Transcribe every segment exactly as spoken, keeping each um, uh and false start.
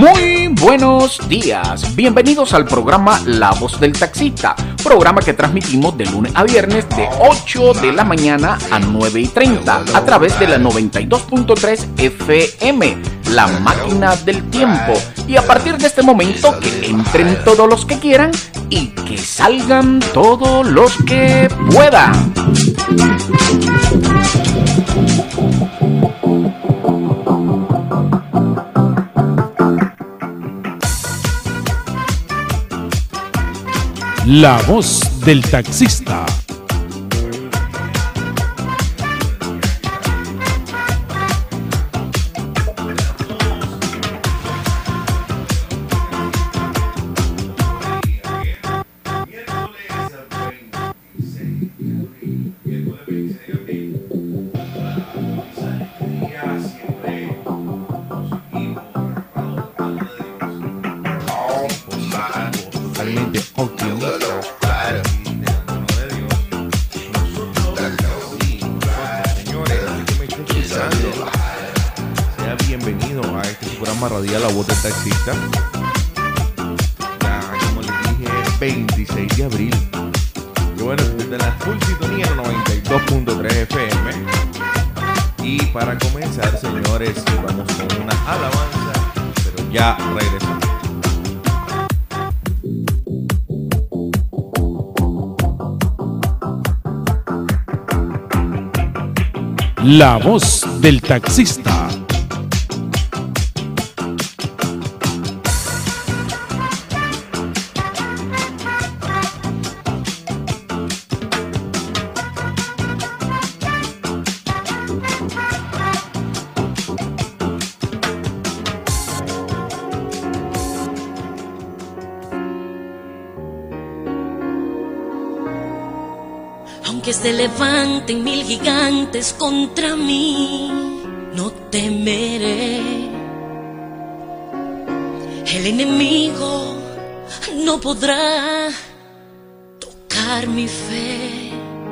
Muy buenos días, bienvenidos al programa La Voz del Taxista, programa que transmitimos de lunes a viernes de ocho de la mañana a nueve y treinta a través de la noventa y dos punto tres F M, la máquina del tiempo. Y a partir de este momento que entren todos los que quieran y que salgan todos los que puedan. La Voz del Taxista. Radial La Voz del Taxista. Ya, como les dije, veintiséis de abril. Y bueno, desde la full sintonía noventa y dos punto tres F M. Y para comenzar, señores, vamos con una alabanza, pero ya regresamos. La Voz del Taxista. Que se levanten mil gigantes contra mí, no temeré. El enemigo no podrá tocar mi fe,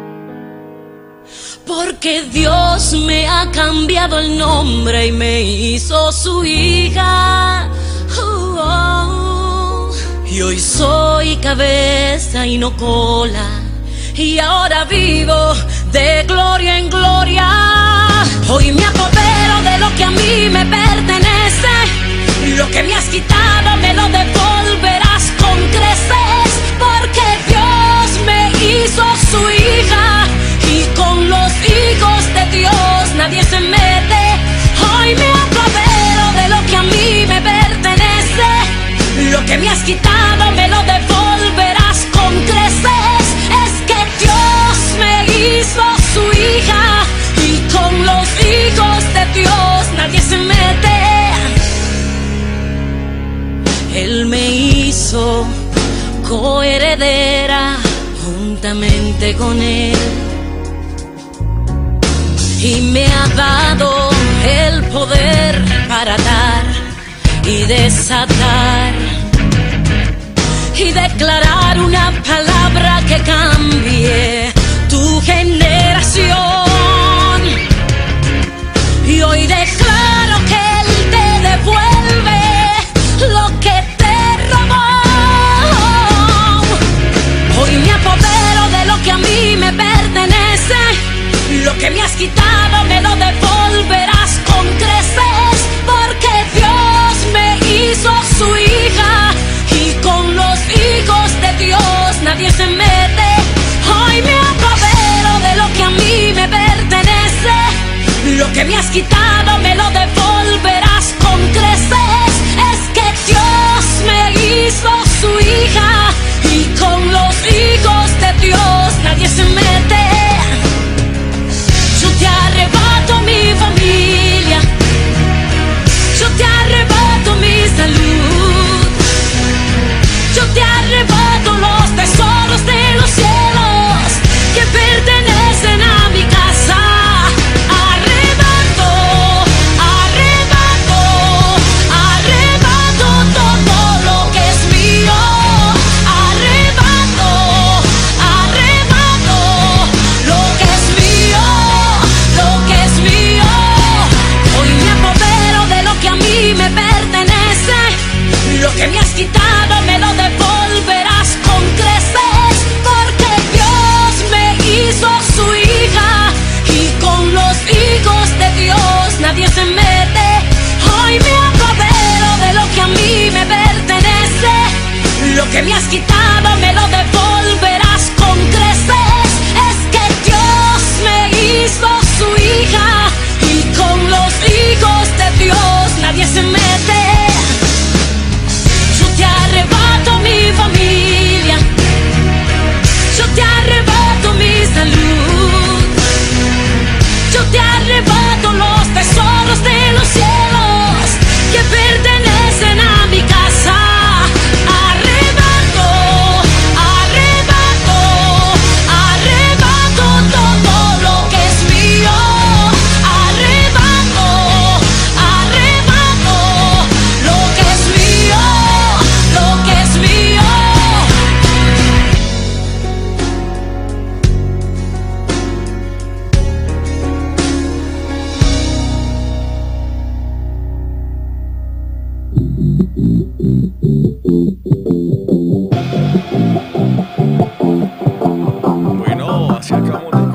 porque Dios me ha cambiado el nombre y me hizo su hija. Oh, oh. Y hoy soy cabeza y no cola, y ahora vivo de gloria en gloria. Hoy me apodero de lo que a mí me pertenece. Lo que me has quitado me lo devolverás con creces, porque Dios me hizo su hija, y con los hijos de Dios nadie se mete. Hoy me apodero de lo que a mí me pertenece. Lo que me has quitado me lo devolverás con creces. Hizo su hija, y con los hijos de Dios nadie se mete. Él me hizo coheredera juntamente con él, y me ha dado el poder para dar y desatar, y declarar una palabra que cambie tu generación. Y hoy declaro que Él te devuelve lo que te robó. Hoy me apodero de lo que a mí me pertenece. Lo que me has quitado me lo devolverás con creces, porque Dios me hizo su hija, y con los hijos de Dios nadie se mete. Hoy me apodero de lo que a mí me pertenece. Lo que me has quitado me lo devolverás con creces. Es que Dios me hizo su hija, y con los hijos de Dios nadie se mete. Yo te arrebato mi familia, yo te arrebato mi salud, yo te arrebato los tesoros de los cielos que pertenecen a mi casa. Arrebato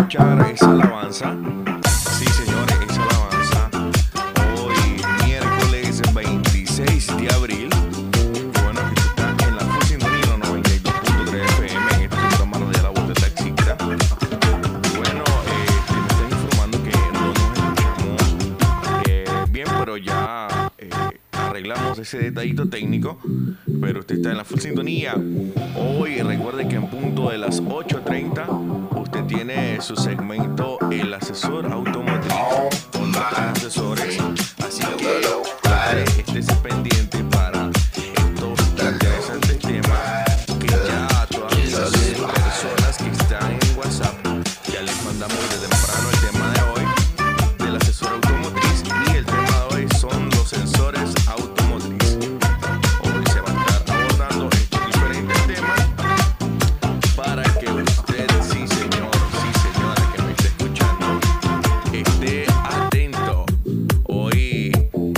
escuchar esa alabanza. Sí, señores, esa alabanza. Hoy, miércoles veintiséis de abril. Y bueno, que tú estás en la full sintonía noventa y dos punto tres F M en este programa de La Voz del Taxista. Bueno, eh, me están informando que no nos escuchamos eh, bien, pero ya eh, arreglamos ese detallito técnico. Pero usted está en la full sintonía. Hoy recuerde que en punto de las ocho treinta usted tiene su segmento El Asesor Automotriz con otros asesores. Así que padre, estése pendiente para estos interesantes temas que ya todas las personas que están en WhatsApp ya les mandamos desde temprano el tema de hoy del asesor automotriz, y el tema de hoy son los sensores automotriz. Hoy se va a estar abordando estos diferentes temas para que usted, sí señor, sí señora que me esté escuchando, esté atento. Hoy,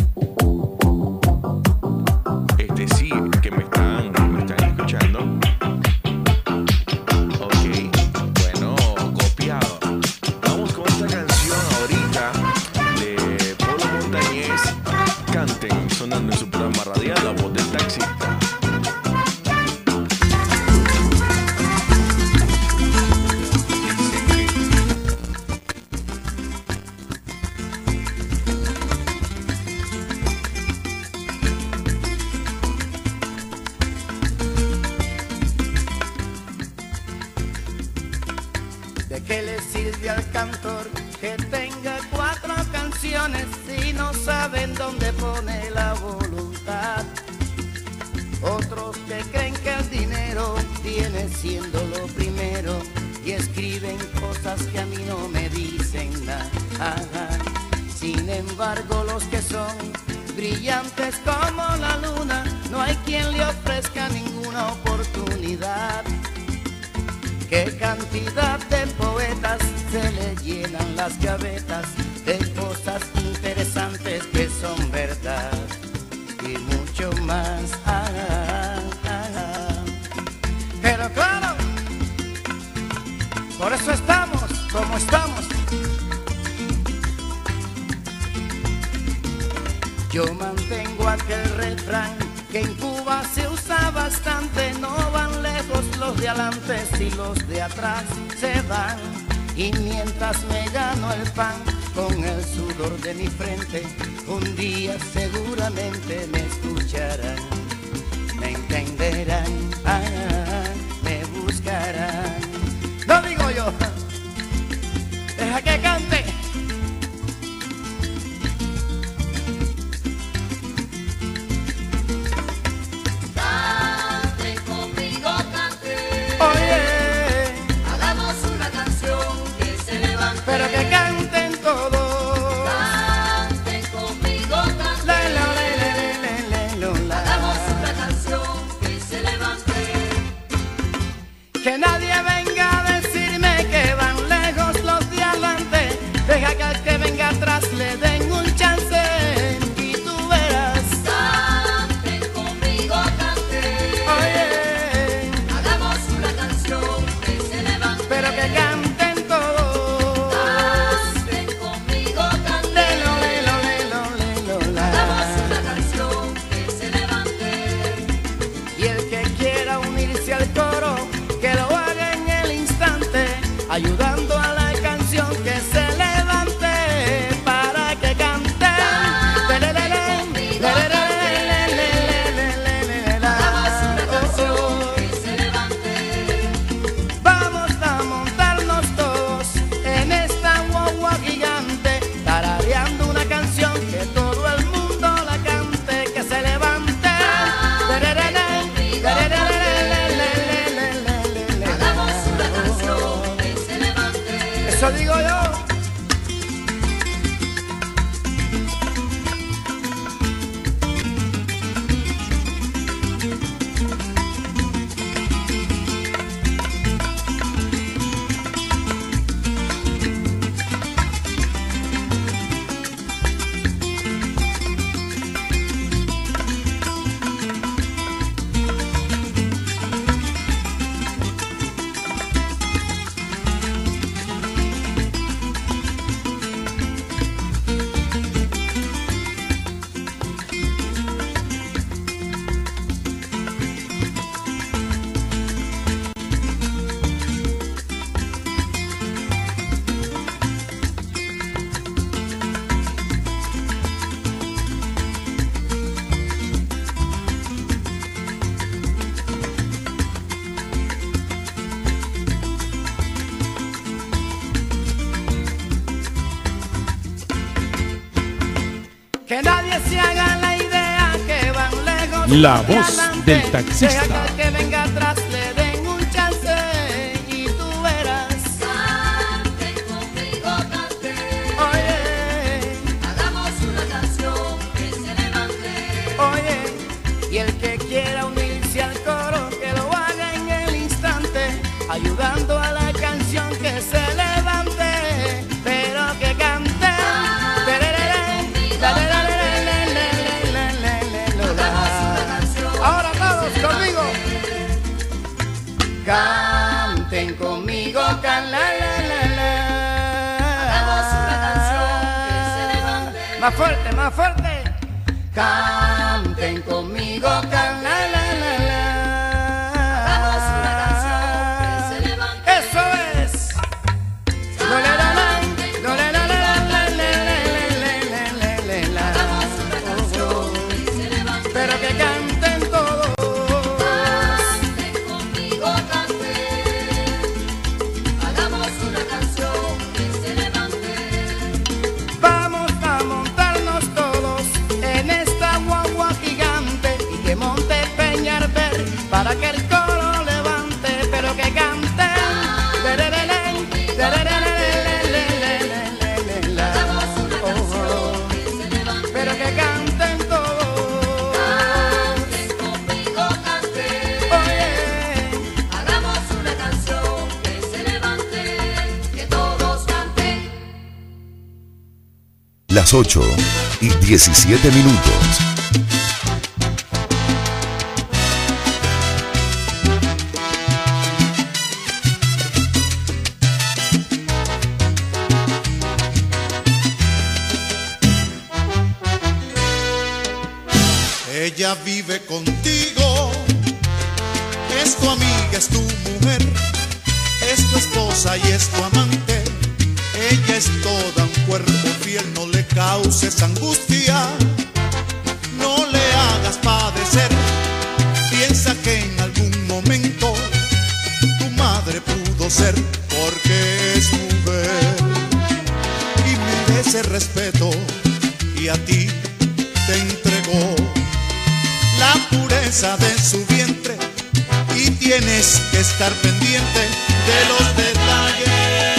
este sí, que me están, me están escuchando. Ok, bueno, copiado. Vamos con esta canción ahorita de Polo Montañez, Canten, sonando en su programa radial La Voz del Taxista. ¿De qué le sirve al cantor que tenga cuatro canciones si no saben dónde pone la voluntad? Otros que creen que el dinero viene siendo lo primero y escriben cosas que a mí no me dicen nada. Sin embargo, los que son brillantes como la luna, no hay quien le ofrezca ninguna oportunidad. Qué cantidad de poetas se le llenan las gavetas de cosas interesantes que son verdad y mucho más. Ah, ah, ah. Pero claro, por eso estamos como estamos. Yo mantengo aquel refrán que en Cuba se usa bastante: no van lejos los de adelante si los de atrás se van. Y mientras me gano el pan con el sudor de mi frente, un día seguramente me escucharán, me entenderán, ah, me buscarán. No digo yo, deja que cante. Pero que canten todos. Canten conmigo, canten. La, la, la, la, la, la, la, la. Hagamos una canción que se levante. Que nadie venga a decirme que van lejos los de adelante. Deja que al que venga atrás le den un chance y tú verás. Canten conmigo, canten. Oye, Hagamos una canción que se levante. pero que canten todos. Canten conmigo, canten. Lelo, lelo, lelo, lelo, la. Hagamos una canción que se levante. Y el que quiera unirse al coro, que lo haga en el instante, ayudando a la canción que se levante para que cante. Hagamos una canción que se levante. Vamos a montarnos todos en esta guagua gigante, tarareando una canción que todo el mundo la cante, que se levante. Hagamos una canción que se levante. Eso digo yo. nadie se haga la idea que van lejos. La porque voz adelante, del taxista. deja que el que venga atrás le den un chance y tú verás. Cante conmigo, cante. Oye, Hagamos una canción que se levante. oye, y el que quiera unirse al coro que lo haga en el instante, ayudando a la canción que se levante, pero que cante. Ahora todos conmigo. Canten conmigo, can la la la la. Hagamos una canción que se levante. Más fuerte, más fuerte. Canten conmigo, can la la la la. Hagamos una canción que se levante. Eso es. No le la la, no le la la la la la la la la la. Hagamos una canción que se levante. Pero que canten todos. Canten conmigo, cante. Hagamos una canción que se levante. Vamos a montarnos todos en esta guagua gigante y que monte Peñarver para que el coro levante, pero que cante. Hagamos una canción que se levante. Pero que canten todos. Canten conmigo, cante. Oye, Hagamos una canción que se levante. Que todos canten. Las ocho y diecisiete minutos. Ella vive contigo, es tu amiga, es tu mujer, es tu esposa y es tu amante. Ella es toda un cuerpo fiel, no le causes angustia, no le hagas padecer. Piensa que en algún momento tu madre pudo ser, porque es mujer y merece respeto, y a ti te entregó la pureza de su vientre, y tienes que estar pendiente de los detalles.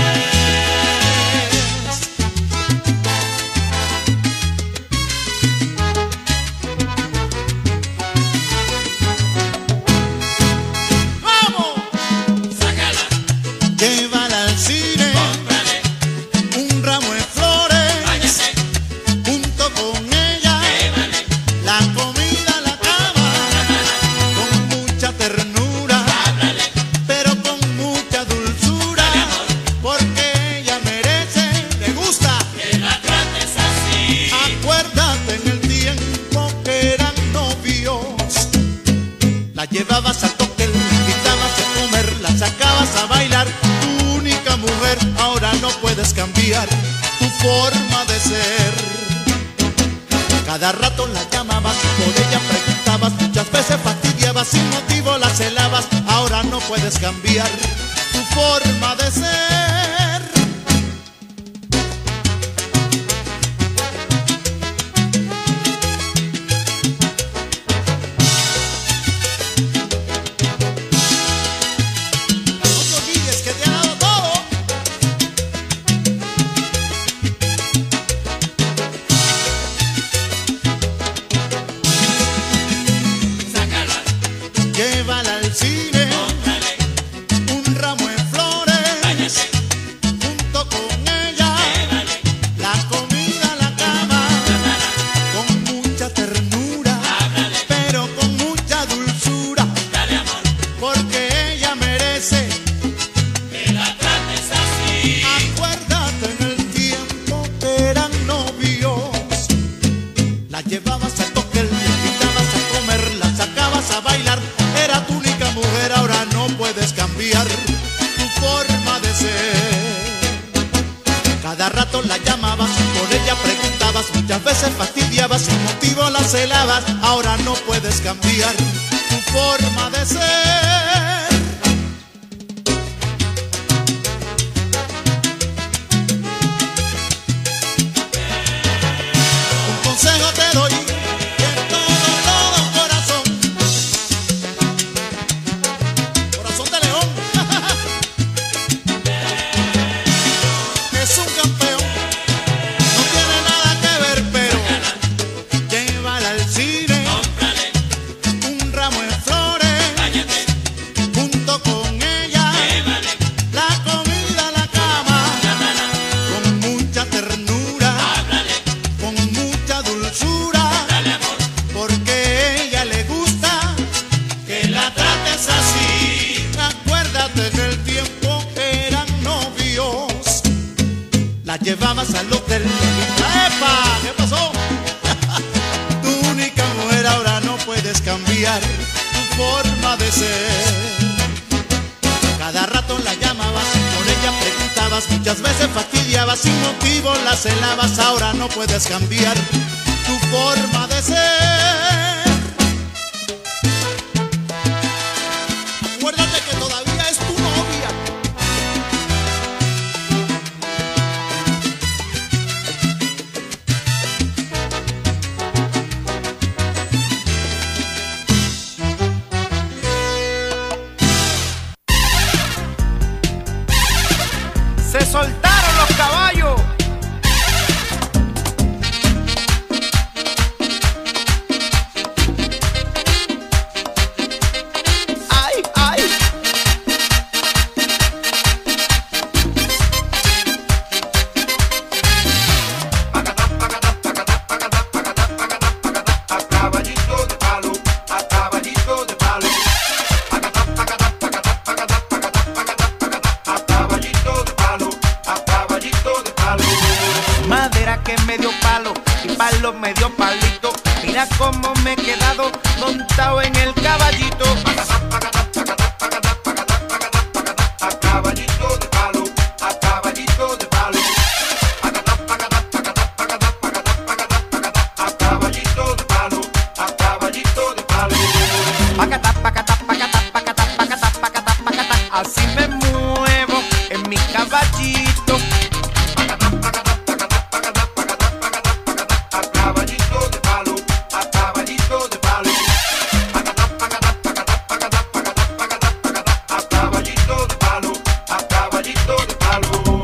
¡Vamos! Sácala, Llévala al cine, cómprale, un ramo de flores, váyase, junto con ella, llévale, la comida a la cama, con mucha ternura, háblale, pero con mucha dulzura, dale amor, porque ella merece, le gusta. que la trates así. Acuérdate en el tiempo que eran novios, la llevabas al cóctel, la invitabas a comer, la sacabas a bailar, tu única mujer. Ahora no puedes cambiar tu forma de ser. Cada rato la llamabas, por ella preguntabas, muchas veces fastidiabas, sin motivo la celabas. Ahora no puedes cambiar tu forma de ser. No te olvides que te ha dado todo. Sácala, Llévala al cine, cómprale, un ramo de flores, váyase, junto con ella, llévale, la comida a la cama, con mucha ternura, háblale, pero con mucha dulzura, dale amor, porque ella merece. que la trates así. Acuérdate en el tiempo que eran novios, la llevabas al cóctel, la invitabas a comer, la sacabas a bailar, era tu única mujer. Ahora no puedes cambiar tu forma de ser. Cada rato la llamabas, por ella preguntabas, muchas veces fastidiabas, sin motivo la celabas. Ahora no puedes cambiar tu forma de ser. Un consejo te doy, la llevabas al hotel. ¡Epa! ¿Qué pasó? Tu única mujer, ahora no puedes cambiar tu forma de ser. Cada rato la llamabas, con ella preguntabas, muchas veces fastidiabas, sin motivo la celabas, ahora no puedes cambiar tu forma de ser. Acuérdate que todavía es tu novia. Se soltaron los caballos. Ay, ay. A caballito de palo, a caballito de palo. A caballito de palo, a caballito de palo. Madera que me dio palo y palo me dio palito. Mira cómo me he quedado montado en el caballito. A caballito de palo, a caballito de palo. A caballito de palo, a caballito de palo. Pacata, pacata, pacata, pacata, pacata, pacata, pacata. Así me muevo en mi caballito. A caballito de palo, a caballito de palo. A caballito de palo, a caballito de palo.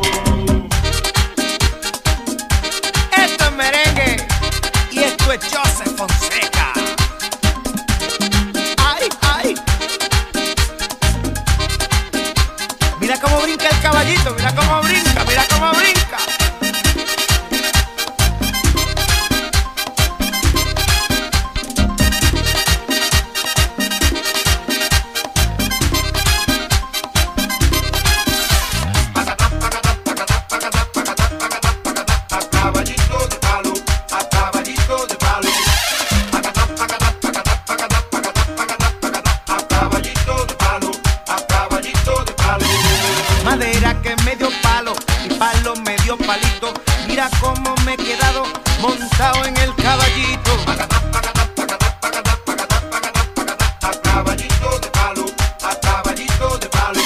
Esto es merengue y esto es Joseph Fonseca. Ay, ay. Mira cómo brinca el caballito, mira cómo brinca, mira cómo brinca. A caballito de palo, a caballito de palo. A caballito de palo, a caballito de palo. Madera que me dio palo y palo me dio palito. Mira cómo me he quedado montado en el caballito. A caballito de palo, a caballito de palo.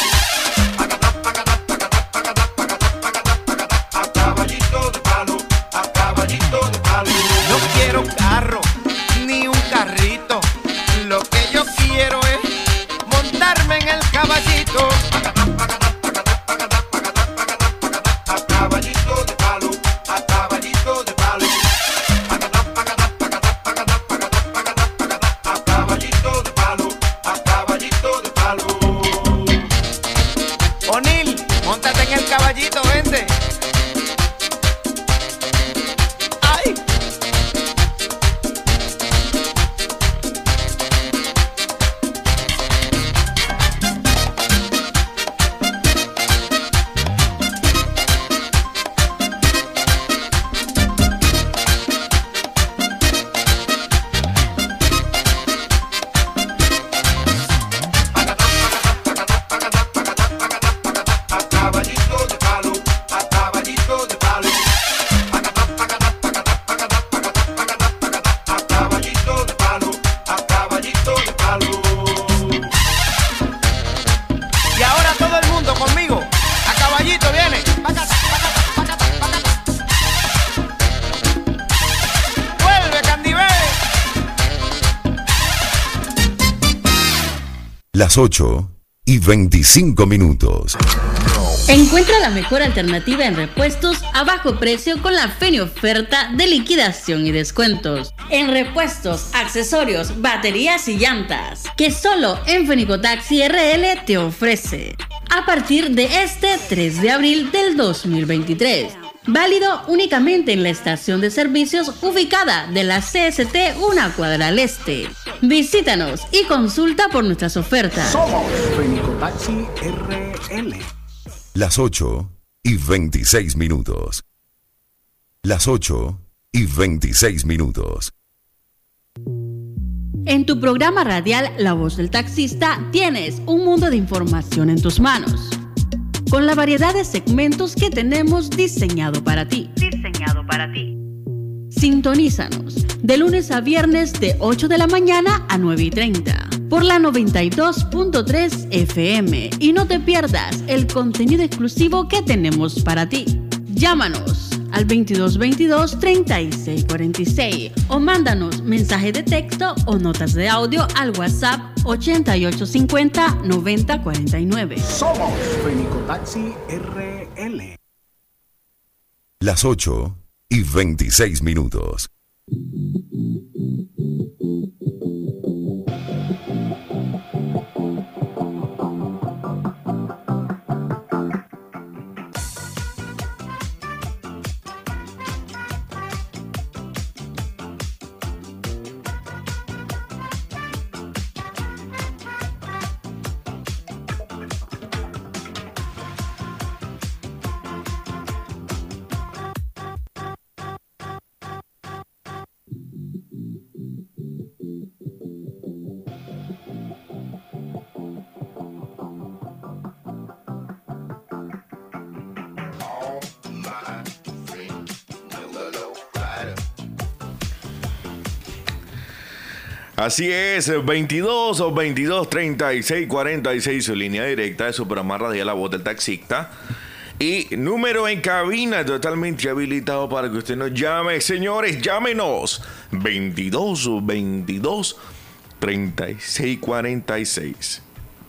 A caballito de palo, a caballito de palo. No quiero carro ni un carrito. Lo que yo quiero es montarme en el caballito. A caballito de palo, a caballito de palo. A caballito de palo, a caballito de palo. O'Neill, móntate en el caballito, vente. Ay. A caballito de palo, a caballito de palo. A caballito de palo, a caballito de palo. Y ahora todo el mundo conmigo. A caballito viene. Pácata, pácata, pácata, pácata. Vuelve, Candivé. Las ocho y veinticinco minutos. Encuentra la mejor alternativa en repuestos a bajo precio con la Feni oferta de liquidación y descuentos. En repuestos, accesorios, baterías y llantas, que solo en Fenicotaxi R L te ofrece. A partir de este tres de abril del dos mil veintitrés. Válido únicamente en la estación de servicios ubicada de la C S T una cuadra al este. Visítanos y consulta por nuestras ofertas. Somos Fenicotaxi R L. Las ocho y veintiséis minutos. Las ocho y veintiséis minutos. En tu programa radial La Voz del Taxista tienes un mundo de información en tus manos, con la variedad de segmentos que tenemos diseñado para ti. Diseñado para ti. Sintonízanos de lunes a viernes de ocho de la mañana a nueve y treinta por la noventa y dos punto tres F M y no te pierdas el contenido exclusivo que tenemos para ti. Llámanos al veintidós veintidós treinta y seis cuarenta y seis o mándanos mensaje de texto o notas de audio al WhatsApp ochenta y ocho cincuenta noventa cuarenta y nueve. Somos Fenicotaxi R L. Las ocho y veintiséis minutos. Así es, veintidós o veintidós treinta y seis cuarenta y seis, su línea directa de su programa radial La Voz del Taxista. Y número en cabina totalmente habilitado para que usted nos llame. Señores, llámenos. veintidós o veintidós treinta y seis cuarenta y seis.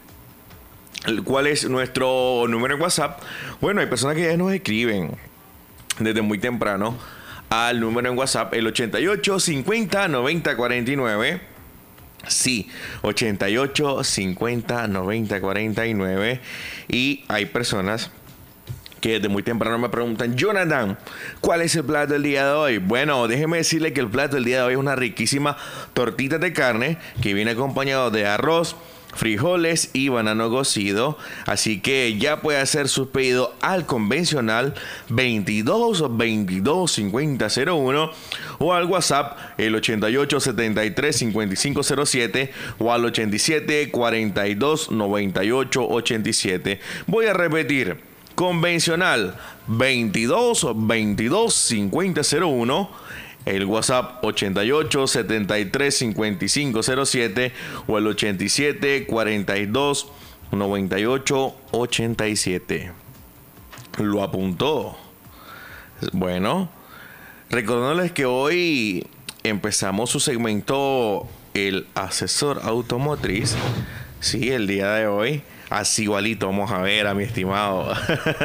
¿Cuál es nuestro número en WhatsApp? Bueno, hay personas que ya nos escriben desde muy temprano al número en WhatsApp, el ochenta y ocho cincuenta noventa cuarenta y nueve. Sí, ochenta y ocho cincuenta noventa cuarenta y nueve. Y hay personas que desde muy temprano me preguntan: Jonathan, ¿cuál es el plato del día de hoy? Bueno, déjeme decirle que el plato del día de hoy es una riquísima tortita de carne que viene acompañado de arroz, frijoles y banano cocido. Así que ya puede hacer su pedido al convencional veintidós veintidós cincuenta cero uno o al WhatsApp el ochenta y ocho setenta y tres cincuenta y cinco cero siete o al ochenta y siete cuarenta y dos noventa y ocho ochenta y siete. Voy a repetir: convencional veintidós veintidós cincuenta cero uno, el WhatsApp ochenta y ocho setenta y tres cincuenta y cinco cero siete o el ochenta y siete cuarenta y dos noventa y ocho ochenta y siete. Lo apuntó. Bueno, recordándoles que hoy empezamos su segmento El Asesor Automotriz. Sí, el día de hoy. Así igualito vamos a ver a mi estimado.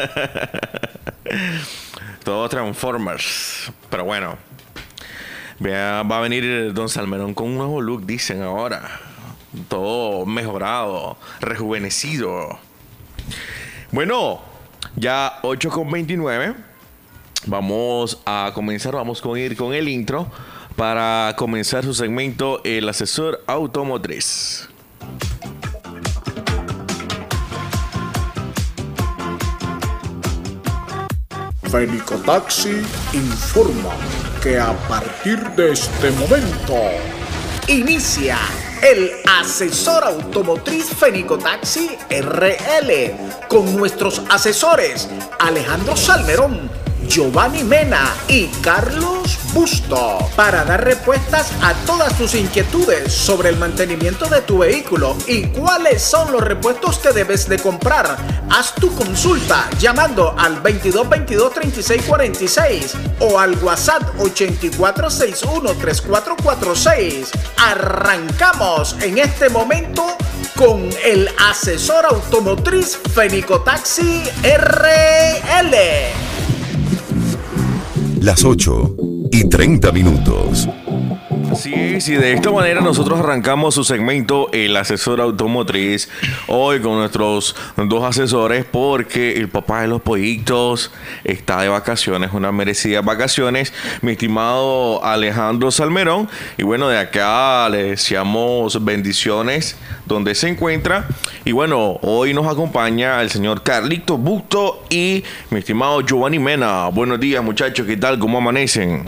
Todo Transformers. Pero bueno, vea, va a venir Don Salmerón con un nuevo look, dicen ahora. Todo mejorado, rejuvenecido. Bueno, ya ocho con veintinueve. Vamos a comenzar, vamos a ir con el intro para comenzar su segmento El Asesor Automotriz. Fenicotaxi informa que a partir de este momento inicia el Asesor Automotriz Fenicotaxi R L con nuestros asesores Alejandro Salmerón, Giovanni Mena y Carlos Busto para dar respuestas a todas tus inquietudes sobre el mantenimiento de tu vehículo y cuáles son los repuestos que debes de comprar. Haz tu consulta llamando al veintidós veintidós treinta y seis cuarenta y seis o al WhatsApp ochenta y cuatro sesenta y uno treinta y cuatro cuarenta y seis. Arrancamos en este momento con el Asesor Automotriz Fenicotaxi R L. Las ocho y treinta minutos. Así es, y de esta manera nosotros arrancamos su segmento El Asesor Automotriz, hoy con nuestros dos asesores, porque el papá de los pollitos está de vacaciones, unas merecidas vacaciones, mi estimado Alejandro Salmerón, y bueno, de acá le deseamos bendiciones donde se encuentra, y bueno, hoy nos acompaña el señor Carlito Busto y mi estimado Giovanni Mena. Buenos días, muchachos, ¿qué tal? ¿Cómo amanecen?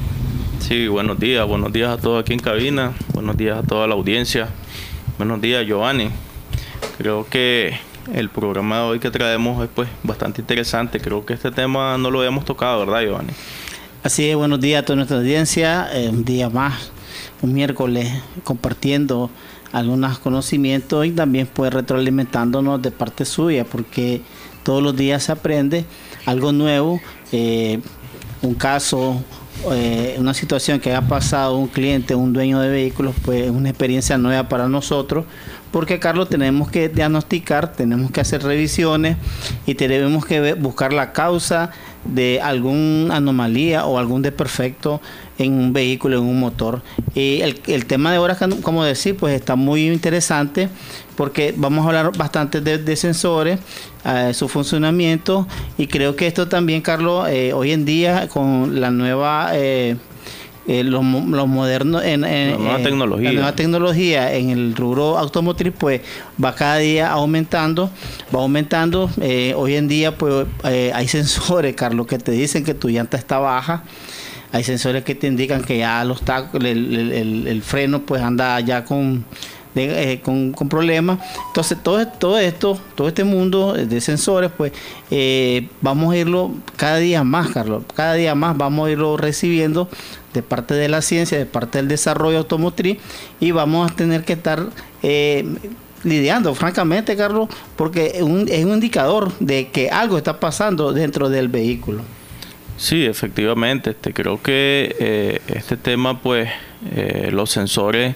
Sí, buenos días, buenos días a todos aquí en cabina, buenos días a toda la audiencia, buenos días Giovanni. Creo que el programa de hoy que traemos es pues bastante interesante, creo que este tema no lo habíamos tocado, ¿verdad Giovanni? Así es, buenos días a toda nuestra audiencia, eh, un día más, un miércoles compartiendo algunos conocimientos y también pues retroalimentándonos de parte suya, porque todos los días se aprende algo nuevo, eh, un caso, Eh, una situación que haya pasado un cliente, un dueño de vehículos, pues es una experiencia nueva para nosotros, porque Carlos, tenemos que diagnosticar, tenemos que hacer revisiones y tenemos que ver, buscar la causa de alguna anomalía o algún desperfecto en un vehículo, en un motor. Y el, el tema de ahora, como decir, pues está muy interesante, porque vamos a hablar bastante de, de sensores, eh, su funcionamiento, y creo que esto también, Carlos, eh, hoy en día con la nueva eh, eh, los, los modernos en, en la nueva eh, tecnología la nueva tecnología en el rubro automotriz, pues va cada día aumentando, va aumentando. Eh, hoy en día pues eh, hay sensores, Carlos, que te dicen que tu llanta está baja. Hay sensores que te indican que ya los tacos, el, el, el, el freno pues anda ya con, de, eh, con, con problemas. Entonces todo, todo esto, todo este mundo de sensores, pues eh, vamos a irlo cada día más, Carlos. Cada día más vamos a irlo recibiendo de parte de la ciencia, de parte del desarrollo automotriz, y vamos a tener que estar eh, lidiando, francamente, Carlos, porque es un, es un indicador de que algo está pasando dentro del vehículo. Sí, efectivamente, este, creo que eh, este tema, pues, eh, los sensores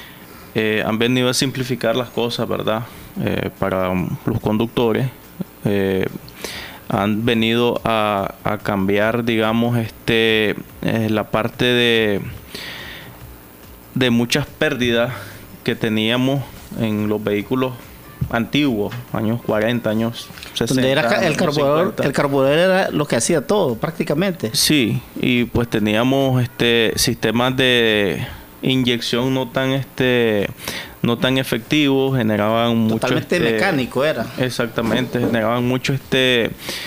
eh, han venido a simplificar las cosas, ¿verdad? Eh, para los conductores, eh, han venido a, a cambiar, digamos, este, eh, la parte de, de muchas pérdidas que teníamos en los vehículos antiguos, años cuarenta, años sesenta. Donde era el carburador, el carburador era lo que hacía todo, prácticamente. Sí, y pues teníamos este sistemas de inyección no tan este no tan efectivos, generaban mucho totalmente este, mecánico era. Exactamente, generaban mucho este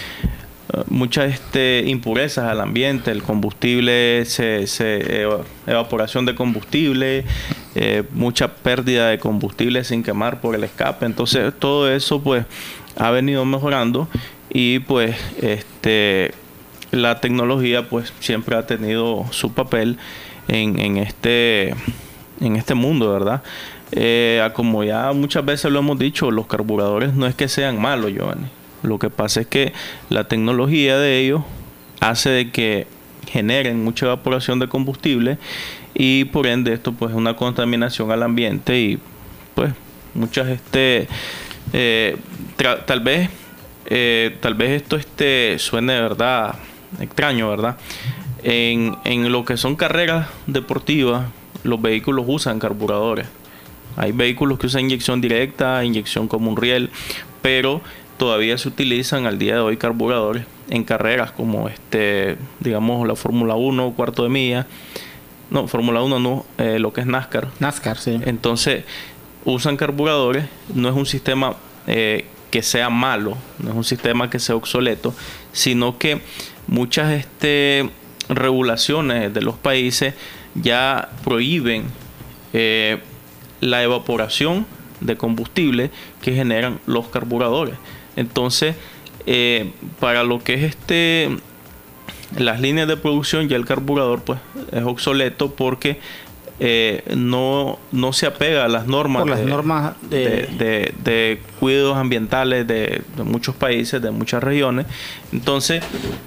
muchas este impurezas al ambiente, el combustible, se, se evaporación de combustible, eh, mucha pérdida de combustible sin quemar por el escape. Entonces todo eso pues ha venido mejorando, y pues este la tecnología pues siempre ha tenido su papel en, en este en este mundo, ¿verdad? Eh, como ya muchas veces lo hemos dicho, los carburadores no es que sean malos, Giovanni. Lo que pasa es que la tecnología de ellos hace de que generen mucha evaporación de combustible, y por ende esto pues es una contaminación al ambiente, y pues muchas este eh, tal vez eh, tal vez esto este suene de verdad extraño, ¿verdad? En, en lo que son carreras deportivas, los vehículos usan carburadores. Hay vehículos que usan inyección directa, inyección como un riel, pero todavía se utilizan al día de hoy carburadores en carreras como este, digamos, la Fórmula uno, cuarto de milla. No, Fórmula uno no, eh, lo que es NASCAR. NASCAR, sí. Entonces, usan carburadores. No es un sistema eh, que sea malo, no es un sistema que sea obsoleto, sino que muchas este, regulaciones de los países ya prohíben eh, la evaporación de combustible que generan los carburadores. Entonces, eh, para lo que es este las líneas de producción, ya el carburador pues es obsoleto, porque eh, no, no se apega a las normas, Por las de, normas de... De, de, de cuidados ambientales de, de muchos países, de muchas regiones. Entonces,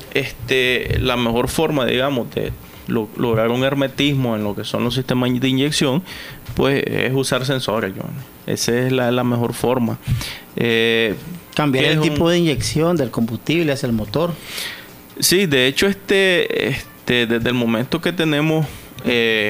este la mejor forma, digamos, de lo, lograr un hermetismo en lo que son los sistemas de inyección, pues es usar sensores, John. Esa es la, la mejor forma. Eh, Cambiar el tipo un... de inyección del combustible hacia el motor. Sí, de hecho, este, este desde el momento que tenemos eh,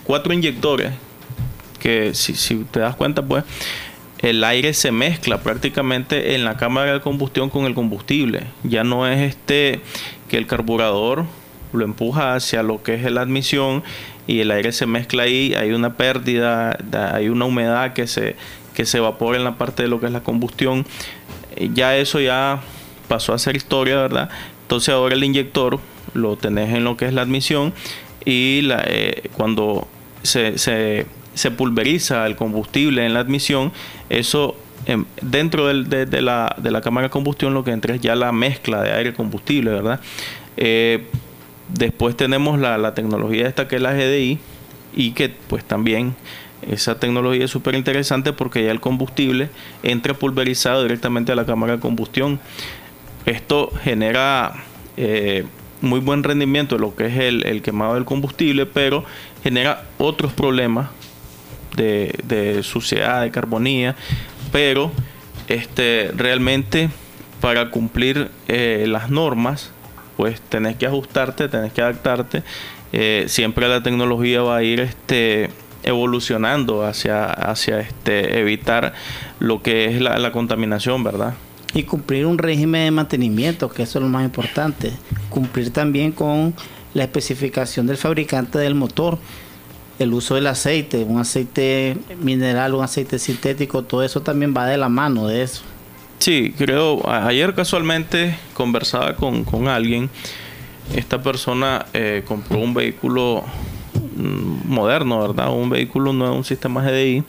cuatro inyectores que si, si te das cuenta, pues el aire se mezcla prácticamente en la cámara de combustión con el combustible. Ya no es este que el carburador lo empuja hacia lo que es la admisión y el aire se mezcla ahí, hay una pérdida, hay una humedad que se, que se evapora en la parte de lo que es la combustión. Ya eso ya pasó a ser historia, ¿verdad? Entonces ahora el inyector lo tenés en lo que es la admisión y la, eh, cuando se, se, se pulveriza el combustible en la admisión, eso eh, dentro del, de, de, la, de la cámara de combustión lo que entra es ya la mezcla de aire combustible, ¿verdad? Eh, después tenemos la, la tecnología esta que es la G D I y que pues también esa tecnología es súper interesante porque ya el combustible entra pulverizado directamente a la cámara de combustión. Esto genera eh, muy buen rendimiento de lo que es el, el quemado del combustible, pero genera otros problemas de, de suciedad, de carbonía, pero este, realmente para cumplir eh, las normas, pues tenés que ajustarte, tenés que adaptarte. Eh, siempre la tecnología va a ir este, evolucionando hacia, hacia este, evitar lo que es la, la contaminación, ¿verdad? Y cumplir un régimen de mantenimiento, que eso es lo más importante. Cumplir también con la especificación del fabricante del motor. El uso del aceite, un aceite mineral, un aceite sintético, todo eso también va de la mano de eso. Sí, creo, ayer casualmente conversaba con, con alguien. Esta persona eh, compró un vehículo mm, moderno, ¿verdad? Un vehículo nuevo, un sistema G D I.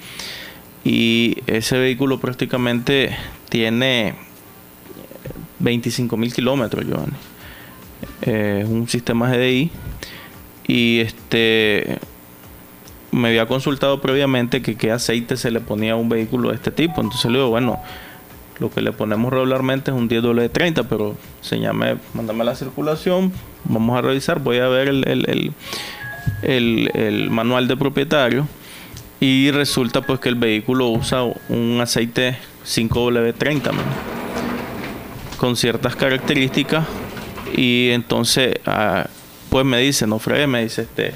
Y ese vehículo prácticamente tiene veinticinco mil kilómetros, Giovanni. Eh, es un sistema G D I. Y este me había consultado previamente que qué aceite se le ponía a un vehículo de este tipo. Entonces le digo, bueno, lo que le ponemos regularmente es un diez doble treinta, pero enséñame, mándame la circulación, vamos a revisar, voy a ver el, el, el, el, el manual de propietario y resulta pues que el vehículo usa un aceite cinco doble treinta, man, con ciertas características y entonces ah, pues me dice, no fregué, me dice este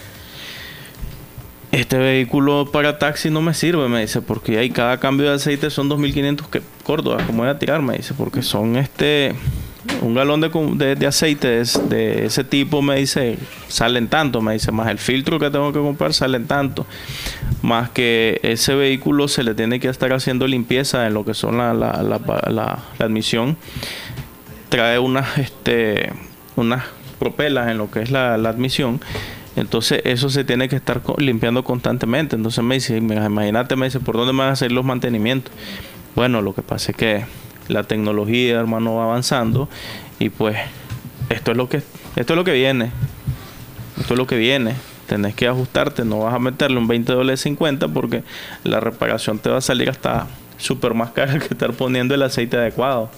Este vehículo para taxi no me sirve, me dice, porque ahí cada cambio de aceite son dos mil quinientos que Córdoba, ¿cómo voy a tirar? Me dice, porque son este un galón de, de, de aceite de, de ese tipo, me dice, salen tanto, me dice, más el filtro que tengo que comprar salen tanto, más que ese vehículo se le tiene que estar haciendo limpieza en lo que son la, la, la, la, la admisión, trae unas, este, unas propelas en lo que es la, la admisión. Entonces eso se tiene que estar limpiando constantemente. Entonces me dice, imagínate, me dice, ¿por dónde me van a hacer los mantenimientos? Bueno, lo que pasa es que la tecnología, hermano, va avanzando y pues esto es lo que esto es lo que viene. Esto es lo que viene. Tenés que ajustarte, no vas a meterle un veinte doble cincuenta porque la reparación te va a salir hasta súper más cara que estar poniendo el aceite adecuado.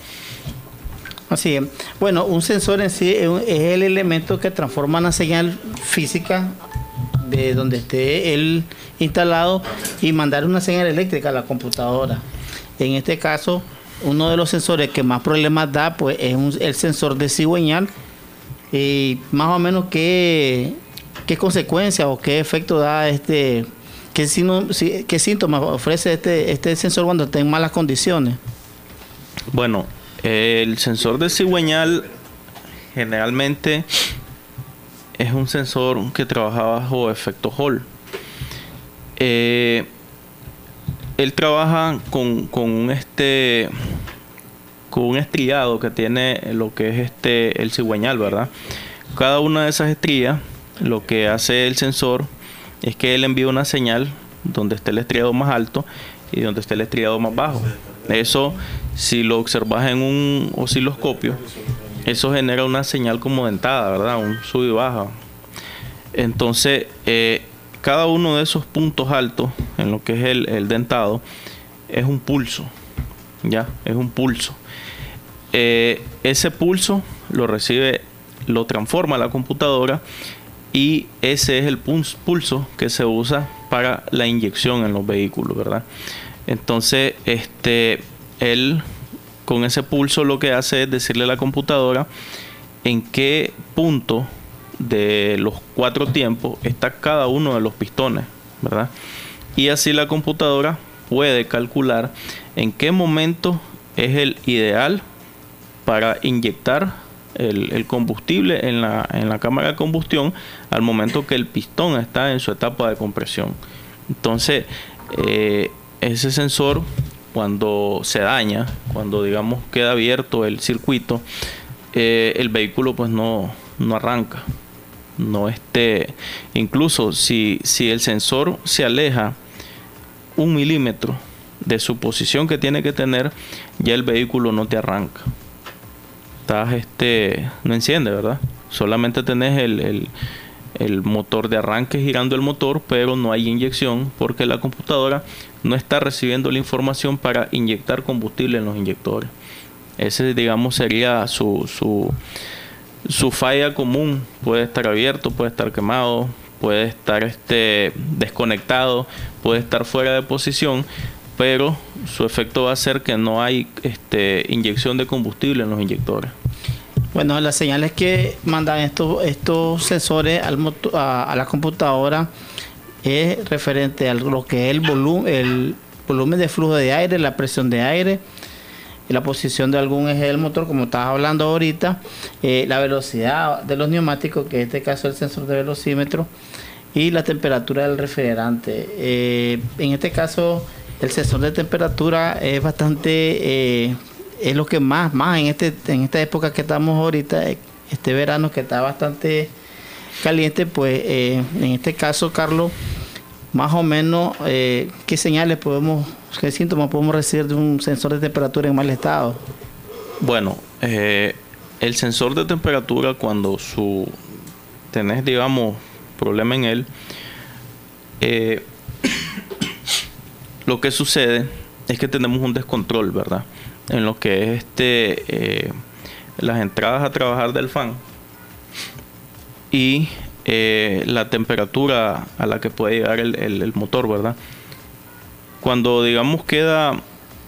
Así es. Bueno, un sensor en sí es el elemento que transforma una señal física de donde esté él instalado y mandar una señal eléctrica a la computadora. En este caso, uno de los sensores que más problemas da pues es un, el sensor de cigüeñal. Y más o menos qué, qué consecuencias o qué efecto da este, qué, sino, qué síntomas ofrece este, este sensor cuando está en malas condiciones. Bueno, el sensor de cigüeñal generalmente es un sensor que trabaja bajo efecto Hall. Eh, él trabaja con, con un este con un estriado que tiene lo que es este el cigüeñal, ¿verdad? Cada una de esas estrías, lo que hace el sensor es que él envía una señal donde esté el estriado más alto y donde esté el estriado más bajo. Eso, si lo observas en un osciloscopio, eso genera una señal como dentada, ¿verdad? Un sub y baja. Entonces, eh, cada uno de esos puntos altos, en lo que es el, el dentado, es un pulso, ¿ya? Es un pulso. Eh, ese pulso lo recibe, lo transforma la computadora y ese es el pulso que se usa para la inyección en los vehículos, ¿verdad? Entonces, este, él con ese pulso lo que hace es decirle a la computadora en qué punto de los cuatro tiempos está cada uno de los pistones, ¿verdad? Y así la computadora puede calcular en qué momento es el ideal para inyectar el, el combustible en la, en la cámara de combustión al momento que el pistón está en su etapa de compresión. Entonces, eh, ese sensor, cuando se daña, cuando digamos queda abierto el circuito, eh, el vehículo pues no, no arranca. No esté, incluso si, si el sensor se aleja un milímetro de su posición que tiene que tener, ya el vehículo no te arranca. Estás, este, no enciende, ¿verdad? Solamente tenés el, el, el motor de arranque girando el motor, pero no hay inyección porque la computadora no está recibiendo la información para inyectar combustible en los inyectores. Ese, digamos, sería su, su, su falla común. Puede estar abierto, puede estar quemado, puede estar este, desconectado, puede estar fuera de posición, pero su efecto va a ser que no hay este, inyección de combustible en los inyectores. Bueno, las señales que mandan estos, estos sensores al motor, a, a la computadora es referente a lo que es el volumen, el volumen de flujo de aire, la presión de aire, la posición de algún eje del motor, como estabas hablando ahorita, eh, la velocidad de los neumáticos, que en este caso es el sensor de velocímetro, y la temperatura del refrigerante. Eh, en este caso, el sensor de temperatura es bastante, eh, es lo que más, más en este, en esta época que estamos ahorita, este verano que está bastante caliente, pues eh, en este caso, Carlos, más o menos, eh, ¿qué señales podemos, qué síntomas podemos recibir de un sensor de temperatura en mal estado? Bueno, eh, el sensor de temperatura, cuando su tenés, digamos, problema en él, eh, lo que sucede es que tenemos un descontrol, ¿verdad? En lo que es este eh, las entradas a trabajar del fan y eh, la temperatura a la que puede llegar el, el, el motor, ¿verdad? Cuando, digamos, queda,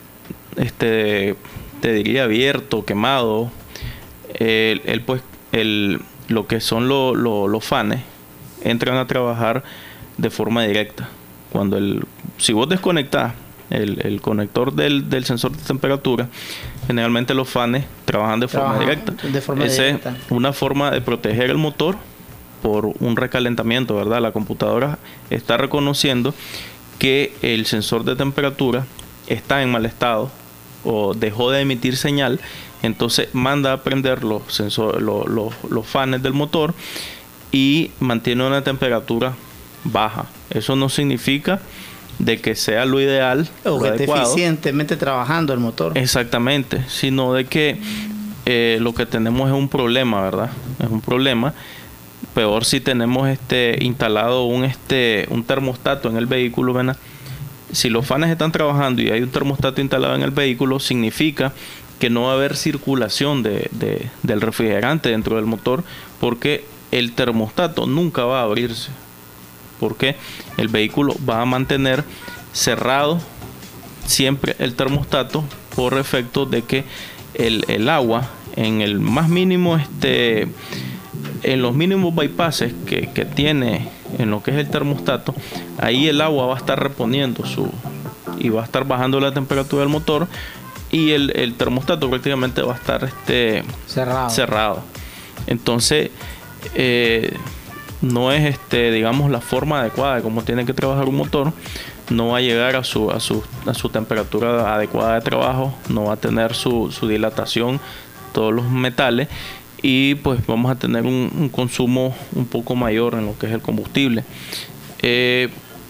este, te diría, abierto, quemado, el, el, pues, el, lo que son lo, lo, los fanes entran a trabajar de forma directa. Cuando el, si vos desconectás el, el conector del, del sensor de temperatura, generalmente los fanes trabajan de forma Trabaja directa. De forma Esa directa. es una forma de proteger el motor por un recalentamiento, ¿verdad? La computadora está reconociendo que el sensor de temperatura está en mal estado o dejó de emitir señal, entonces manda a prender los, sensor, los, los, los fanes del motor y mantiene una temperatura baja. Eso no significa de que sea lo ideal o lo que esté adecuado, eficientemente trabajando el motor. Exactamente, sino de que eh, lo que tenemos es un problema, ¿verdad? Es un problema. Peor si tenemos este instalado un este un termostato en el vehículo, ¿verdad? Si los fanes están trabajando y hay un termostato instalado en el vehículo, significa que no va a haber circulación de, de, del refrigerante dentro del motor, porque el termostato nunca va a abrirse, porque el vehículo va a mantener cerrado siempre el termostato por efecto de que el, el agua en el más mínimo este en los mínimos bypasses que, que tiene en lo que es el termostato, ahí el agua va a estar reponiendo su y va a estar bajando la temperatura del motor y el, el termostato prácticamente va a estar este cerrado. cerrado. Entonces eh, no es este digamos la forma adecuada de cómo tiene que trabajar un motor. No va a llegar a su, a su, a su temperatura adecuada de trabajo, no va a tener su, su dilatación, todos los metales, y pues vamos a tener un, un consumo un poco mayor en lo que es el combustible. Eh,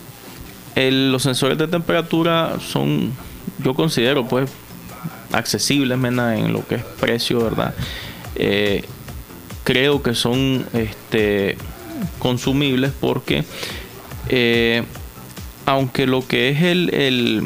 el, los sensores de temperatura son, yo considero, pues accesibles, mena, en lo que es precio, ¿verdad? Eh, creo que son este, consumibles porque eh, aunque lo que es el, el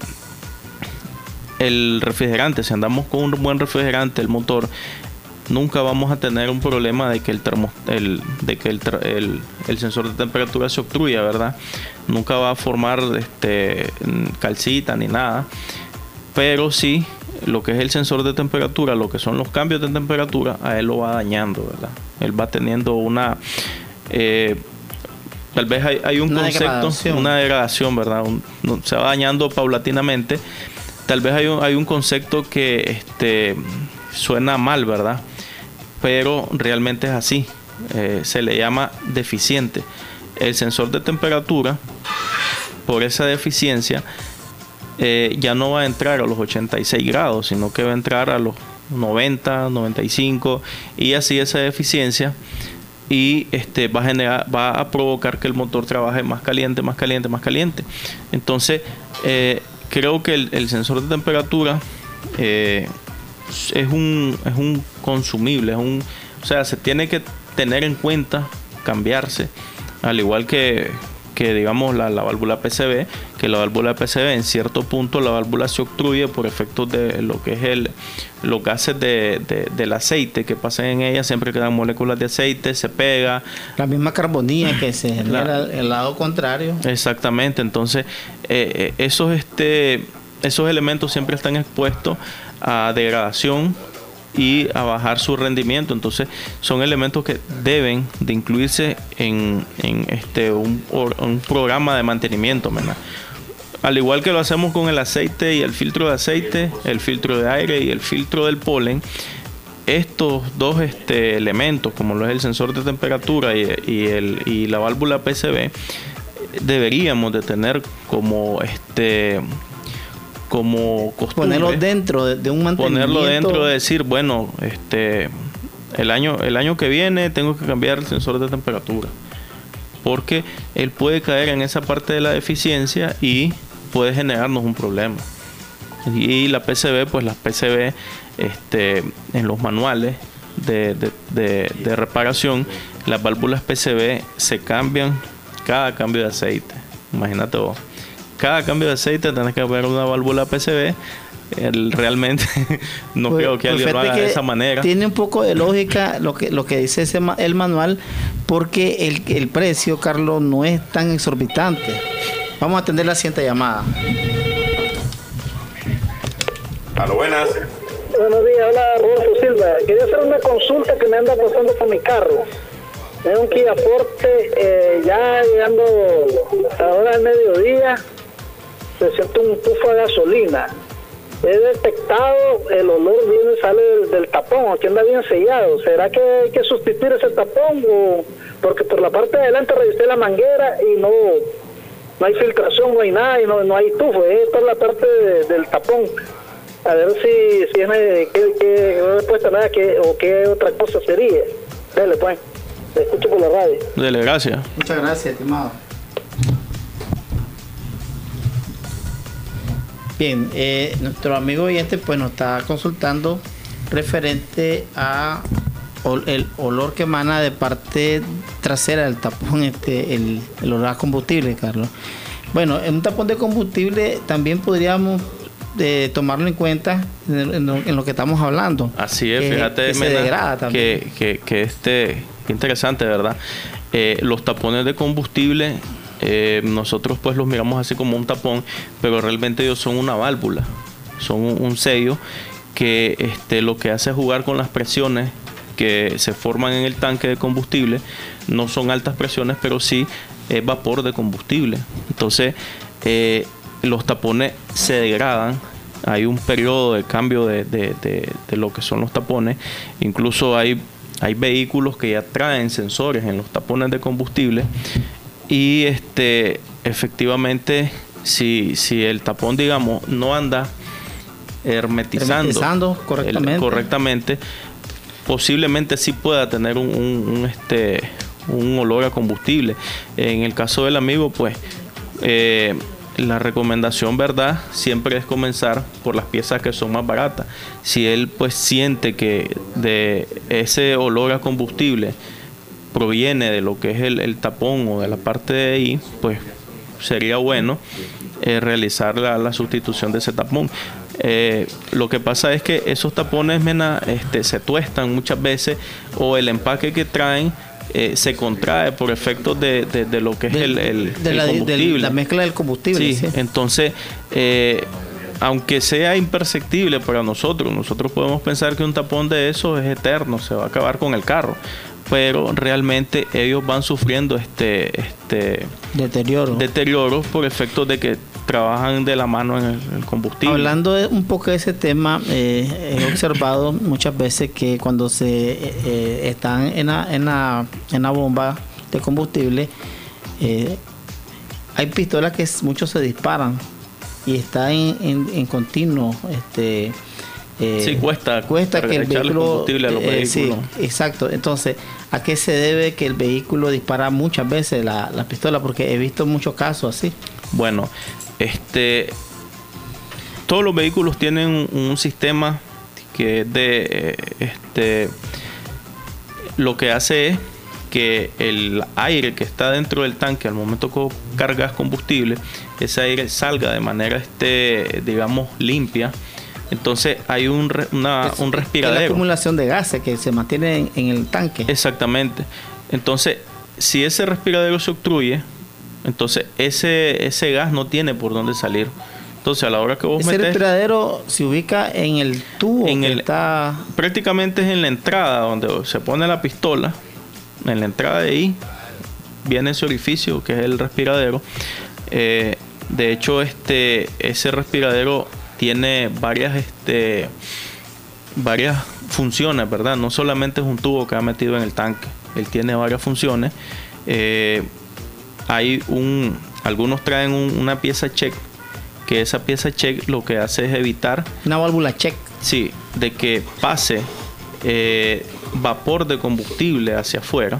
el refrigerante, si andamos con un buen refrigerante, el motor, nunca vamos a tener un problema de que el termo, el, de que el, el, el sensor de temperatura se obstruya, ¿verdad? Nunca va a formar este calcita ni nada, pero sí lo que es el sensor de temperatura, lo que son los cambios de temperatura, a él lo va dañando, ¿verdad? Él va teniendo una eh, tal vez hay, hay un una concepto, degradación. una degradación, ¿verdad? Un, no, se va dañando paulatinamente. Tal vez hay un, hay un concepto que este, suena mal, ¿verdad? Pero realmente es así. Eh, se le llama deficiente. El sensor de temperatura, por esa deficiencia, eh, ya no va a entrar a los ochenta y seis grados, sino que va a entrar a los noventa, noventa y cinco, y así esa deficiencia y este va a generar, va a provocar que el motor trabaje más caliente, más caliente, más caliente. Entonces, eh, creo que el, el sensor de temperatura eh, es un es un consumible, es un, o sea, se tiene que tener en cuenta cambiarse, al igual que que digamos la, la válvula P C V, que la válvula P C V en cierto punto la válvula se obstruye por efectos de lo que es el los gases de, de, del aceite que pasan en ella, siempre quedan moléculas de aceite, se pega. La misma carbonía que se genera la, el lado contrario. Exactamente, entonces eh, esos, este, esos elementos siempre están expuestos a degradación y a bajar su rendimiento. Entonces son elementos que deben de incluirse en, en este un, un programa de mantenimiento, ¿verdad? Al igual que lo hacemos con el aceite y el filtro de aceite, el filtro de aire y el filtro del polen, estos dos este, elementos, como lo es el sensor de temperatura y, y, el, y la válvula P C V, deberíamos de tener como este como costumbre, ponerlo dentro de, de un mantenimiento, ponerlo dentro de decir, bueno, este el año el año que viene tengo que cambiar el sensor de temperatura, porque él puede caer en esa parte de la deficiencia y puede generarnos un problema. Y la P C V, pues las P C V este en los manuales de, de, de, de reparación, las válvulas P C V se cambian cada cambio de aceite. Imagínate vos, cada cambio de aceite tenés que ver una válvula P C V. El, realmente no pues, creo que alguien lo haga de esa manera. Tiene un poco de lógica lo que lo que dice ese, el manual, porque el, el precio, Carlos, no es tan exorbitante. Vamos a atender la siguiente llamada. Aló, buenas. Buenos días, habla Rodolfo Silva. Quería hacer una consulta que me anda pasando con mi carro. Es un Kia Forte, eh, ya llegando a la hora del mediodía, se siente un tufo de gasolina. He detectado, el olor viene, sale del, del tapón, aquí anda bien sellado. ¿Será que hay que sustituir ese tapón? O, porque por la parte de adelante revisé la manguera y no, no hay filtración, no hay nada y no, no hay tufo, es por la parte de, del tapón. A ver si, si es qué, qué respuesta nada, qué, o qué otra cosa sería. Dale pues, te escucho por la radio. Dale, gracias. Muchas gracias, estimado. Bien, eh, nuestro amigo oyente pues nos está consultando referente a ol, el olor que emana de parte trasera del tapón, este, el, el olor a combustible, Carlos. Bueno, en un tapón de combustible también podríamos eh, tomarlo en cuenta en, en, lo, en lo que estamos hablando. Así es, que, fíjate, que se Mena, degrada también. Que, que, que este, qué interesante, ¿verdad? Eh, los tapones de combustible, Eh, nosotros pues los miramos así como un tapón, pero realmente ellos son una válvula, son un, un sello que este, lo que hace es jugar con las presiones que se forman en el tanque de combustible. No son altas presiones, pero sí es vapor de combustible. Entonces eh, los tapones se degradan, hay un periodo de cambio de, de, de, de lo que son los tapones. Incluso hay, hay vehículos que ya traen sensores en los tapones de combustible. Y este efectivamente si, si el tapón, digamos, no anda hermetizando, hermetizando correctamente. El, correctamente, posiblemente sí pueda tener un, un, un, este, un olor a combustible. En el caso del amigo, pues eh, la recomendación, ¿verdad?, siempre es comenzar por las piezas que son más baratas. Si él pues siente que de ese olor a combustible proviene de lo que es el, el tapón o de la parte de ahí, pues sería bueno eh, realizar la, la sustitución de ese tapón. Eh, lo que pasa es que esos tapones, Mena, este, se tuestan muchas veces, o el empaque que traen eh, se contrae por efectos de, de, de lo que es de, el, el, de el la, combustible. De la mezcla del combustible. Sí, sí. Entonces, eh, aunque sea imperceptible para nosotros, nosotros podemos pensar que un tapón de esos es eterno, se va a acabar con el carro. pero realmente ellos van sufriendo este, este deterioro. deterioro por efectos de que trabajan de la mano en el, el combustible. Hablando de un poco de ese tema, eh, he observado muchas veces que cuando se eh, eh, están en la, en, la, en la bomba de combustible, eh, hay pistolas que muchos se disparan y está en, en, en continuo este eh, sí, cuesta cuesta que el vehículo combustible a los eh, vehículos. Sí, exacto. Entonces, ¿a qué se debe que el vehículo dispara muchas veces la, la pistola? Porque he visto muchos casos así. Bueno, este todos los vehículos tienen un, un sistema que es de eh, este lo que hace es que el aire que está dentro del tanque al momento que cargas combustible, ese aire salga de manera este digamos limpia. Entonces hay un, re, una, es, un respiradero. Es la acumulación de gases que se mantiene en, en el tanque. Exactamente. Entonces, si ese respiradero se obstruye, entonces ese, ese gas no tiene por dónde salir. Entonces, a la hora que vos ese metés... Ese respiradero se ubica en el tubo en que el, está... Prácticamente es en la entrada donde se pone la pistola. En la entrada de ahí viene ese orificio que es el respiradero. Eh, de hecho, este ese respiradero tiene varias este varias funciones, ¿verdad? No solamente es un tubo que ha metido en el tanque, él tiene varias funciones. Eh, hay un algunos traen un, una pieza check, que esa pieza check lo que hace es evitar una válvula check, sí, de que pase eh, vapor de combustible hacia afuera.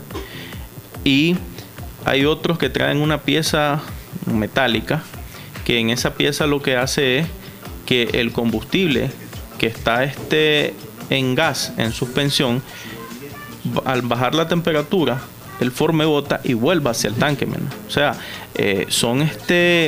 Y hay otros que traen una pieza metálica, que en esa pieza lo que hace es que el combustible que está este en gas, en suspensión, al bajar la temperatura, él forme gota y vuelva hacia el tanque, ¿no? O sea, eh, son este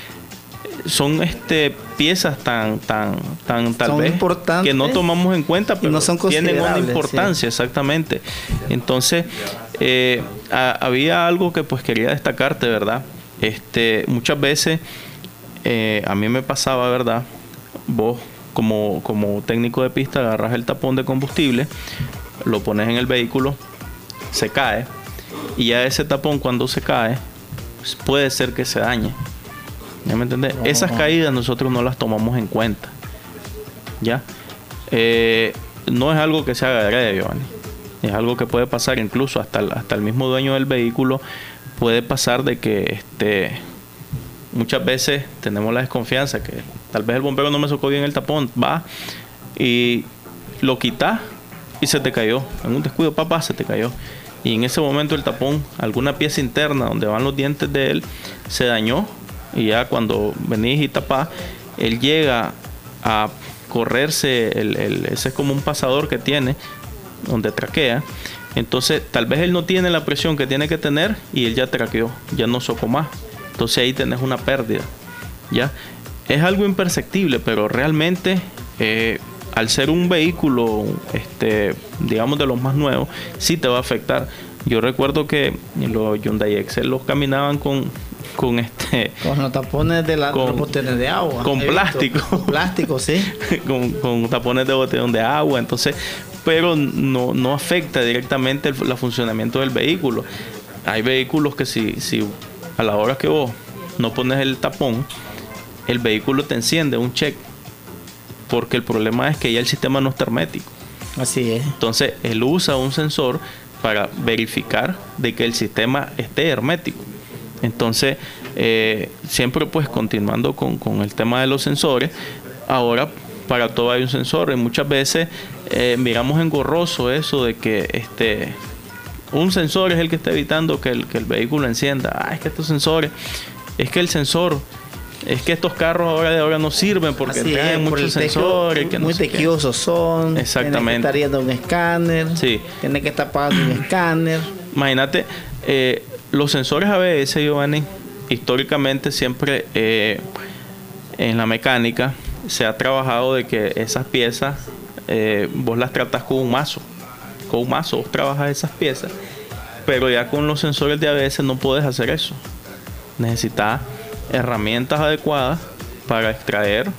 son este piezas tan tan tan tal son vez que no tomamos en cuenta, pero no son tienen una importancia, sí. Exactamente. Entonces eh, a, había algo que pues quería destacarte, ¿verdad? Este muchas veces eh, a mí me pasaba, ¿verdad? Vos como como técnico de pista agarras el tapón de combustible, lo pones en el vehículo, se cae, y ya ese tapón cuando se cae pues puede ser que se dañe. ¿Ya me entendés? Oh, Esas caídas nosotros no las tomamos en cuenta. ¿Ya? Eh, no es algo que se haga de adrede, Giovanni. Es algo que puede pasar, incluso hasta el, hasta el mismo dueño del vehículo puede pasar de que este muchas veces tenemos la desconfianza que tal vez el bombero no me sacó bien el tapón, va y lo quitas y se te cayó. En un descuido, papá, se te cayó. Y en ese momento el tapón, alguna pieza interna donde van los dientes de él, se dañó. Y ya cuando venís y tapás, él llega a correrse, el, el, ese es como un pasador que tiene, donde traquea. Entonces tal vez él no tiene la presión que tiene que tener y él ya traqueó, ya no socó más. Entonces ahí tenés una pérdida. ¿Ya? Es algo imperceptible, pero realmente eh, al ser un vehículo, este, digamos de los más nuevos, sí te va a afectar. Yo recuerdo que los Hyundai Excel los caminaban con con este con los tapones de la, con, los botellones de agua, con plástico, con plástico, sí, con, con tapones de botellón de agua. Entonces, pero no no afecta directamente el, el funcionamiento del vehículo. Hay vehículos que si si a la hora que vos no pones el tapón, el vehículo te enciende un check, porque el problema es que ya el sistema no está hermético. Así es. Entonces él usa un sensor para verificar de que el sistema esté hermético. Entonces eh, siempre pues continuando con, con el tema de los sensores, ahora para todo hay un sensor, y muchas veces eh, miramos engorroso eso de que este un sensor es el que está evitando que el, que el vehículo encienda. Ah, es que estos sensores, es que el sensor, es que estos carros ahora de ahora no sirven porque Así traen es, muchos sensores. Tequio, que no muy tequiosos son. Exactamente. Tiene que estar yendo a un escáner. Sí. Tiene que estar pagando un escáner. Imagínate, eh, los sensores A B S, Giovanni, históricamente siempre eh, en la mecánica se ha trabajado de que esas piezas eh, vos las tratas con un mazo. Con un mazo vos trabajas esas piezas, pero ya con los sensores de A B S no puedes hacer eso. Necesitas herramientas adecuadas para extraer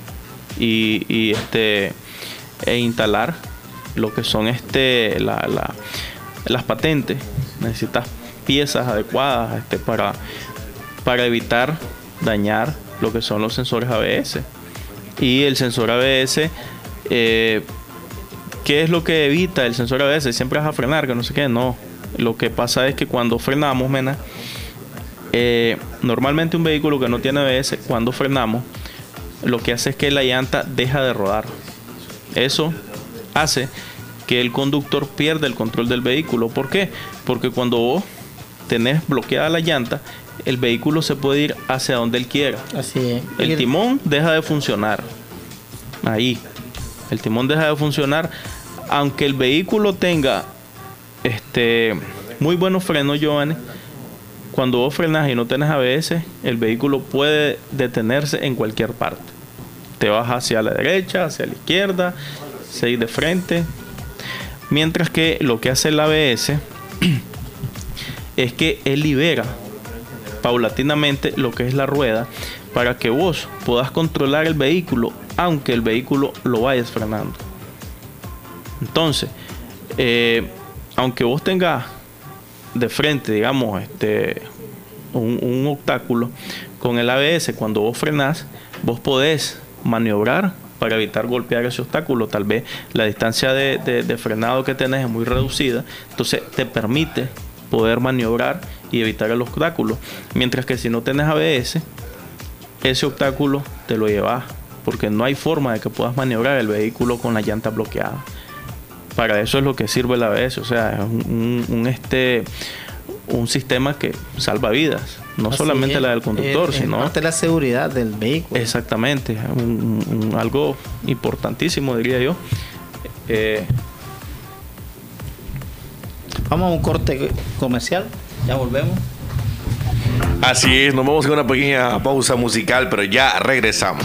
y, y este e instalar lo que son este la, la las patentes, necesitas piezas adecuadas este, para, para evitar dañar lo que son los sensores A B S. Y el sensor A B S, eh, ¿qué es lo que evita el sensor A B S? Siempre vas a frenar, que no sé qué, no. Lo que pasa es que cuando frenamos, mena, eh, normalmente un vehículo que no tiene A B S, cuando frenamos, lo que hace es que la llanta deja de rodar. Eso hace que el conductor pierda el control del vehículo. ¿Por qué? Porque cuando vos tenés bloqueada la llanta, el vehículo se puede ir hacia donde él quiera. Así es. El timón deja de funcionar. Ahí. El timón deja de funcionar. Aunque el vehículo tenga este, muy buenos frenos, Giovanni, cuando vos frenas y no tenés A B S, el vehículo puede detenerse en cualquier parte. Te vas hacia la derecha, hacia la izquierda, seguir de frente. Mientras que lo que hace el A B S es que él libera paulatinamente lo que es la rueda para que vos puedas controlar el vehículo aunque el vehículo lo vayas frenando. Entonces, eh, aunque vos tengas de frente, digamos, este, un, un obstáculo, con el A B S, cuando vos frenás, vos podés maniobrar para evitar golpear ese obstáculo. Tal vez la distancia de, de, de frenado que tenés es muy reducida, entonces te permite poder maniobrar y evitar el obstáculo. Mientras que si no tenés A B S, ese obstáculo te lo llevas, porque no hay forma de que puedas maniobrar el vehículo con la llanta bloqueada. Para eso es lo que sirve el A B S, o sea, es un, un, un, este, un sistema que salva vidas, no Así solamente es, la del conductor, es, sino es parte de la seguridad del vehículo. Exactamente, un, un, algo importantísimo, diría yo. Eh, Vamos a un corte comercial, ya volvemos. Así es, nos vamos a una pequeña pausa musical, pero ya regresamos.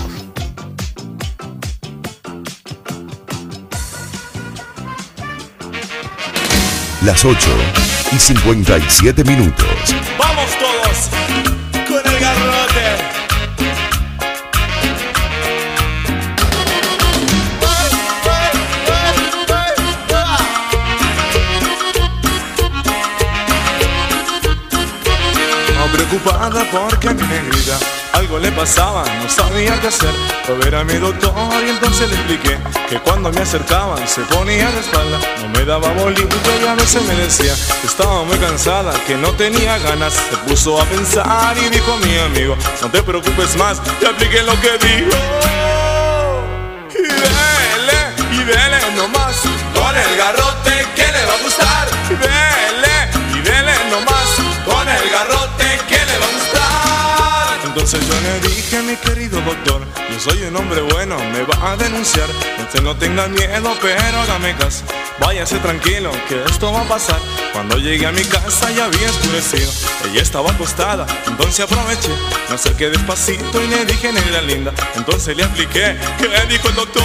Las ocho y cincuenta y siete minutos. Vamos todos con el garrote. Preocupada porque a mi negrita algo le pasaba, no sabía qué hacer. Fue a ver a mi doctor y entonces le expliqué que cuando me acercaban se ponía de espalda, no me daba bolillo y a veces me decía que estaba muy cansada, que no tenía ganas. Se puso a pensar y dijo a mi amigo: no te preocupes más, te apliqué lo que dijo. Y dele, y dele nomás con el garrote que le va a gustar. Y dele, y dele nomás con el garrote que le va a gustar. Entonces yo le dije: mi querido doctor, yo soy un hombre bueno, me va a denunciar. Usted no tenga miedo, pero hágame caso, váyase tranquilo que esto va a pasar. Cuando llegué a mi casa ya había oscurecido, ella estaba acostada, entonces aproveché, me acerqué despacito y le dije: negra linda. Entonces le apliqué, ¿qué dijo el doctor?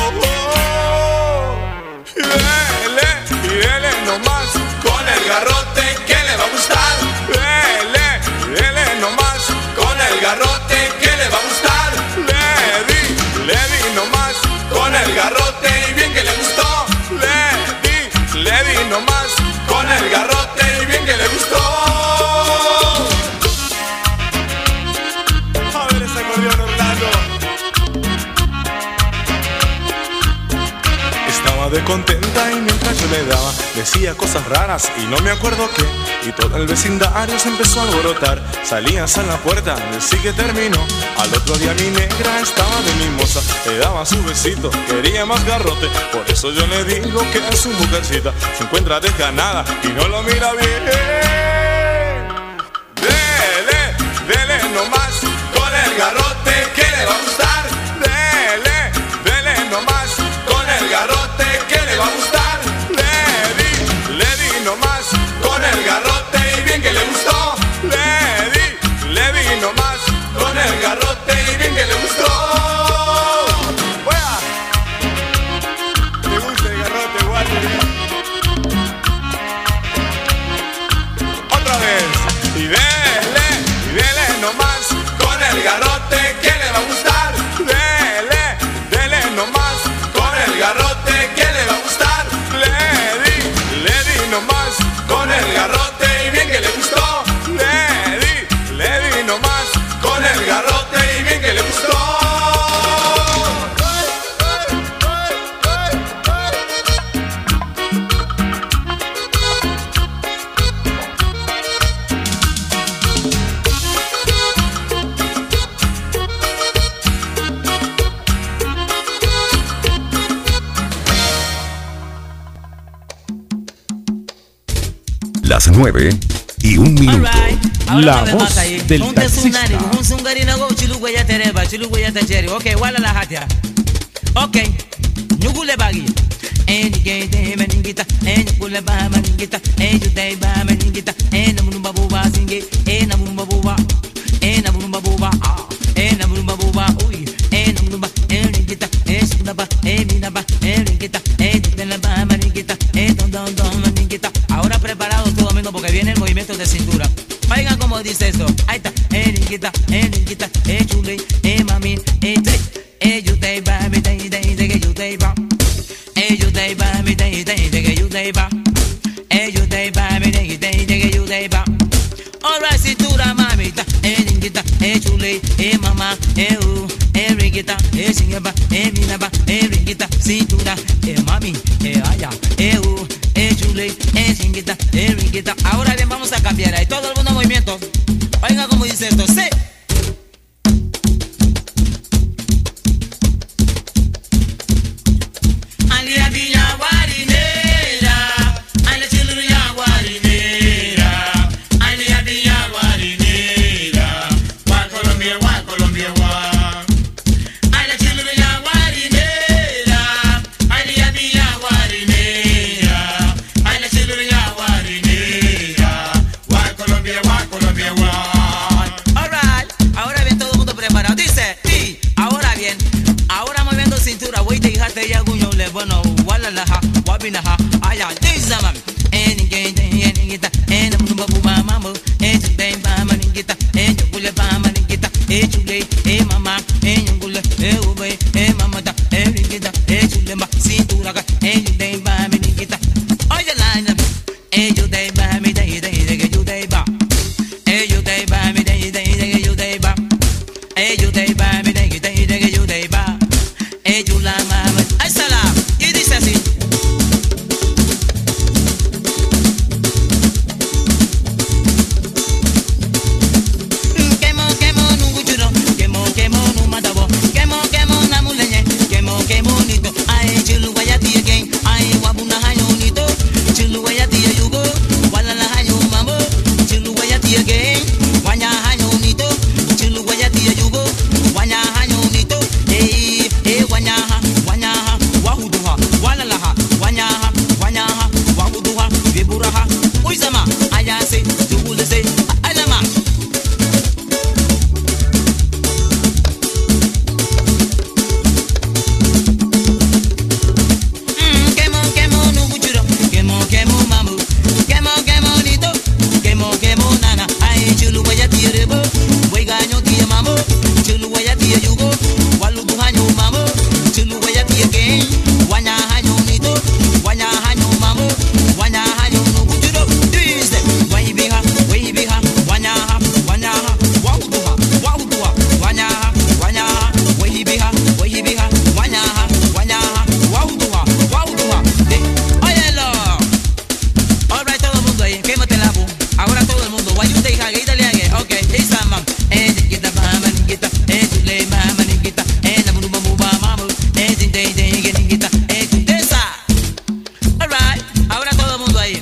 Y dele, y dele nomás con el garrote que le va a gustar. Dele, dele nomás con el garrote que le va a gustar. Le di, le di nomás con el garrote y bien que le gustó. Le di, le di nomás con el garrote y bien que le gustó. A ver ese acordeón, Orlando. Estaba de contenta y mientras yo le daba decía cosas raras y no me acuerdo qué. Y todo el vecindario se empezó a alborotar. Salías a la puerta, decí que terminó. Al otro día mi negra estaba de mimosa, le daba su besito, quería más garrote. Por eso yo le digo que es su mujercita, se encuentra desganada y no lo mira bien. Dele, dele nomás con el garrote que le va a gustar. Dele, dele nomás con el garrote que le va a gustar. Le di, le di nomás con el garrote y bien que le gustó. Le di, le di nomás con el garrote y bien que le gustó. ¡Fuera! ¿Te gusta el garrote, Walter? Otra vez. Y dele, y dele nomás con el garrote que le va a gustar. Dele, dele nomás con el garrote que le va a gustar. Le di, le di nomás con nueve y un minuto. La voz del taxista. Ok, nyugule bagi. En gay de maningita, en nyugule ba maningita, en juday ba maningita, en amumba buba singe, en amumba buba, en amumba buba, en amumba buba, uy, en amumba, en ringita, en sundaba, en minaba, en ringita, en juday ba maningita, en don don don maningita. Ahora preparados todo el mundo porque viene el movimiento de cintura. Oigan como dice eso, ahí está, en ringita, en ringita, en chule, en mami, en tri. Hey, you day by me, day, day, day, you day by. Hey, you day by me, day, day, day, you day by. Hey, you day by me, day, day, day, you day by. Alright, cintura, mamita, hey, ringita, hey, chule, hey, mama, hey, ooh, hey, ringita, hey, singaba, hey, minaba, hey, ringita, cintura, hey, mami, hey, aya, hey, ooh, hey, chule, hey, singita, hey, ringita. Ahora bien, vamos a cambiar ahí, todo el mundo en movimiento. Oiga como dice esto, sí. Bueno, wala laha, wabinaha, aya, dizamam, any game, any gita, and a mumba mama, and today, Bama Ningita, and Yugula Bama Ningita, and today, and mama, and Yugula, and Ube, and Mamata, and Rigita, and Tulema, Sinturaga, and you day Bama Ningita, all your line up, and you day Bami, day, day, day, you day ba, and you day Bami, day, day, day, you day ba, and you day Bami, day, day, day, you day ba, and you la mama, I salam. Y dice así. Quemo, quemo, nunguchuro, quemo, quemo, numadabo, quemo, quemo, namuleñe, quemo, quemo, nito, ay, chilu guayati again, ay, wabuna hayo nito, chilu guayati yugo, wala la hayo mambo, chilu guayati again, wanya hayo nito, chilu guayati yugo, wanya hayo nito, eh, eh, wanya ha, wanya ha, wahuduha, wala laha, wanya ha, wanya ha, wahuduha, viburaha, uizama, ayase, tugulese, alama. Quemo, quemo, nunguchuro, quemo, quemo, mamu, quemo, quemo, nito, quemo, quemo, nana, ay, chulu guayati rebo, guaygaño tia mamo, chulu guayati yugo, waludu haño mamo, chulu guayati again, wanya haño nito, wanya haño mamo, wanya haño nunguchuro, dice, guaybiha, guaybiha, wanya ha, wanya ha, wahuduha, wahuduha, wanya ha, wanya ha, guaybiha, guaybiha, wanya ha, wanya ha, wahuduha, wahuduha, de, óyelo. Alright, todo el mundo ahí, quémate la bu. Ahora todo el mundo, guayute y jague, italiane, ok, esa mam, eh, ningita, mama, ningita, eh, chule, mama, ningita, eh, namu, mamu, mamu, eh, dinde, dinde, ningita, eh, tutesa. Alright, ahora todo el mundo ahí.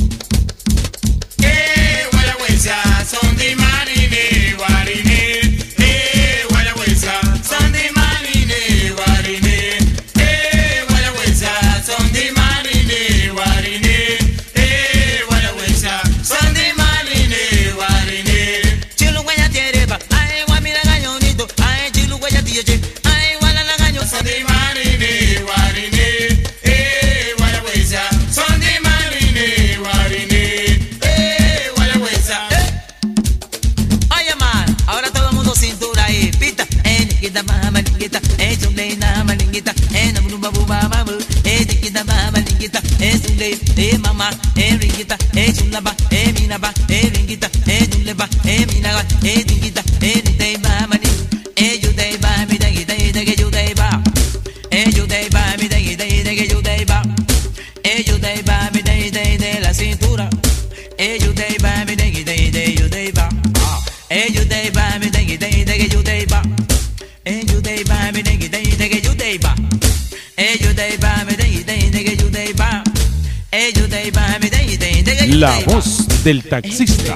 Eh, guayagüesa, son de marine, guarine. Eh, guayagüesa, son de marine, guarine. Eh, guayagüesa, son de marine, guarine. Eh, guayagüesa, son de marine, guarine. Chilu guayati reba, ay, guamira gaño nito, ay, chilu guayati yeche, ay, wala la gaño Son de marine, guarine. Eh, guayagüesa, son de marine, guarine. Eh, guayagüesa. Oye man, ahora todo el mundo cintura ahí, pita, eh, ningita, mama, ningita, eh, chule, nama, ningita, eh, namu, mamu, mamu, eh, ningita, mama, ningita, eh, chule, eh, mama, eh, ringita, eh, chulaba, eh, minaba, eh, ringita, eh, chuleba, eh, minaga, eh, ningita, eh, ningita, mama, ningita, eh, you day ba, mi day, day, day, you day ba, eh, you day ba, mi day, day, day, you day ba, eh, you day ba, mi day, day, de la cintura, eh, you day ba, mi day, day, day, you day ba, eh, you day ba, mi day, day, day, you day ba, eh, you day ba, mi day, day, day, you day ba, eh, you day ba, mi day, day, day, you day ba, eh, you day ba, mi day, day, day, you day ba. La voz del taxista.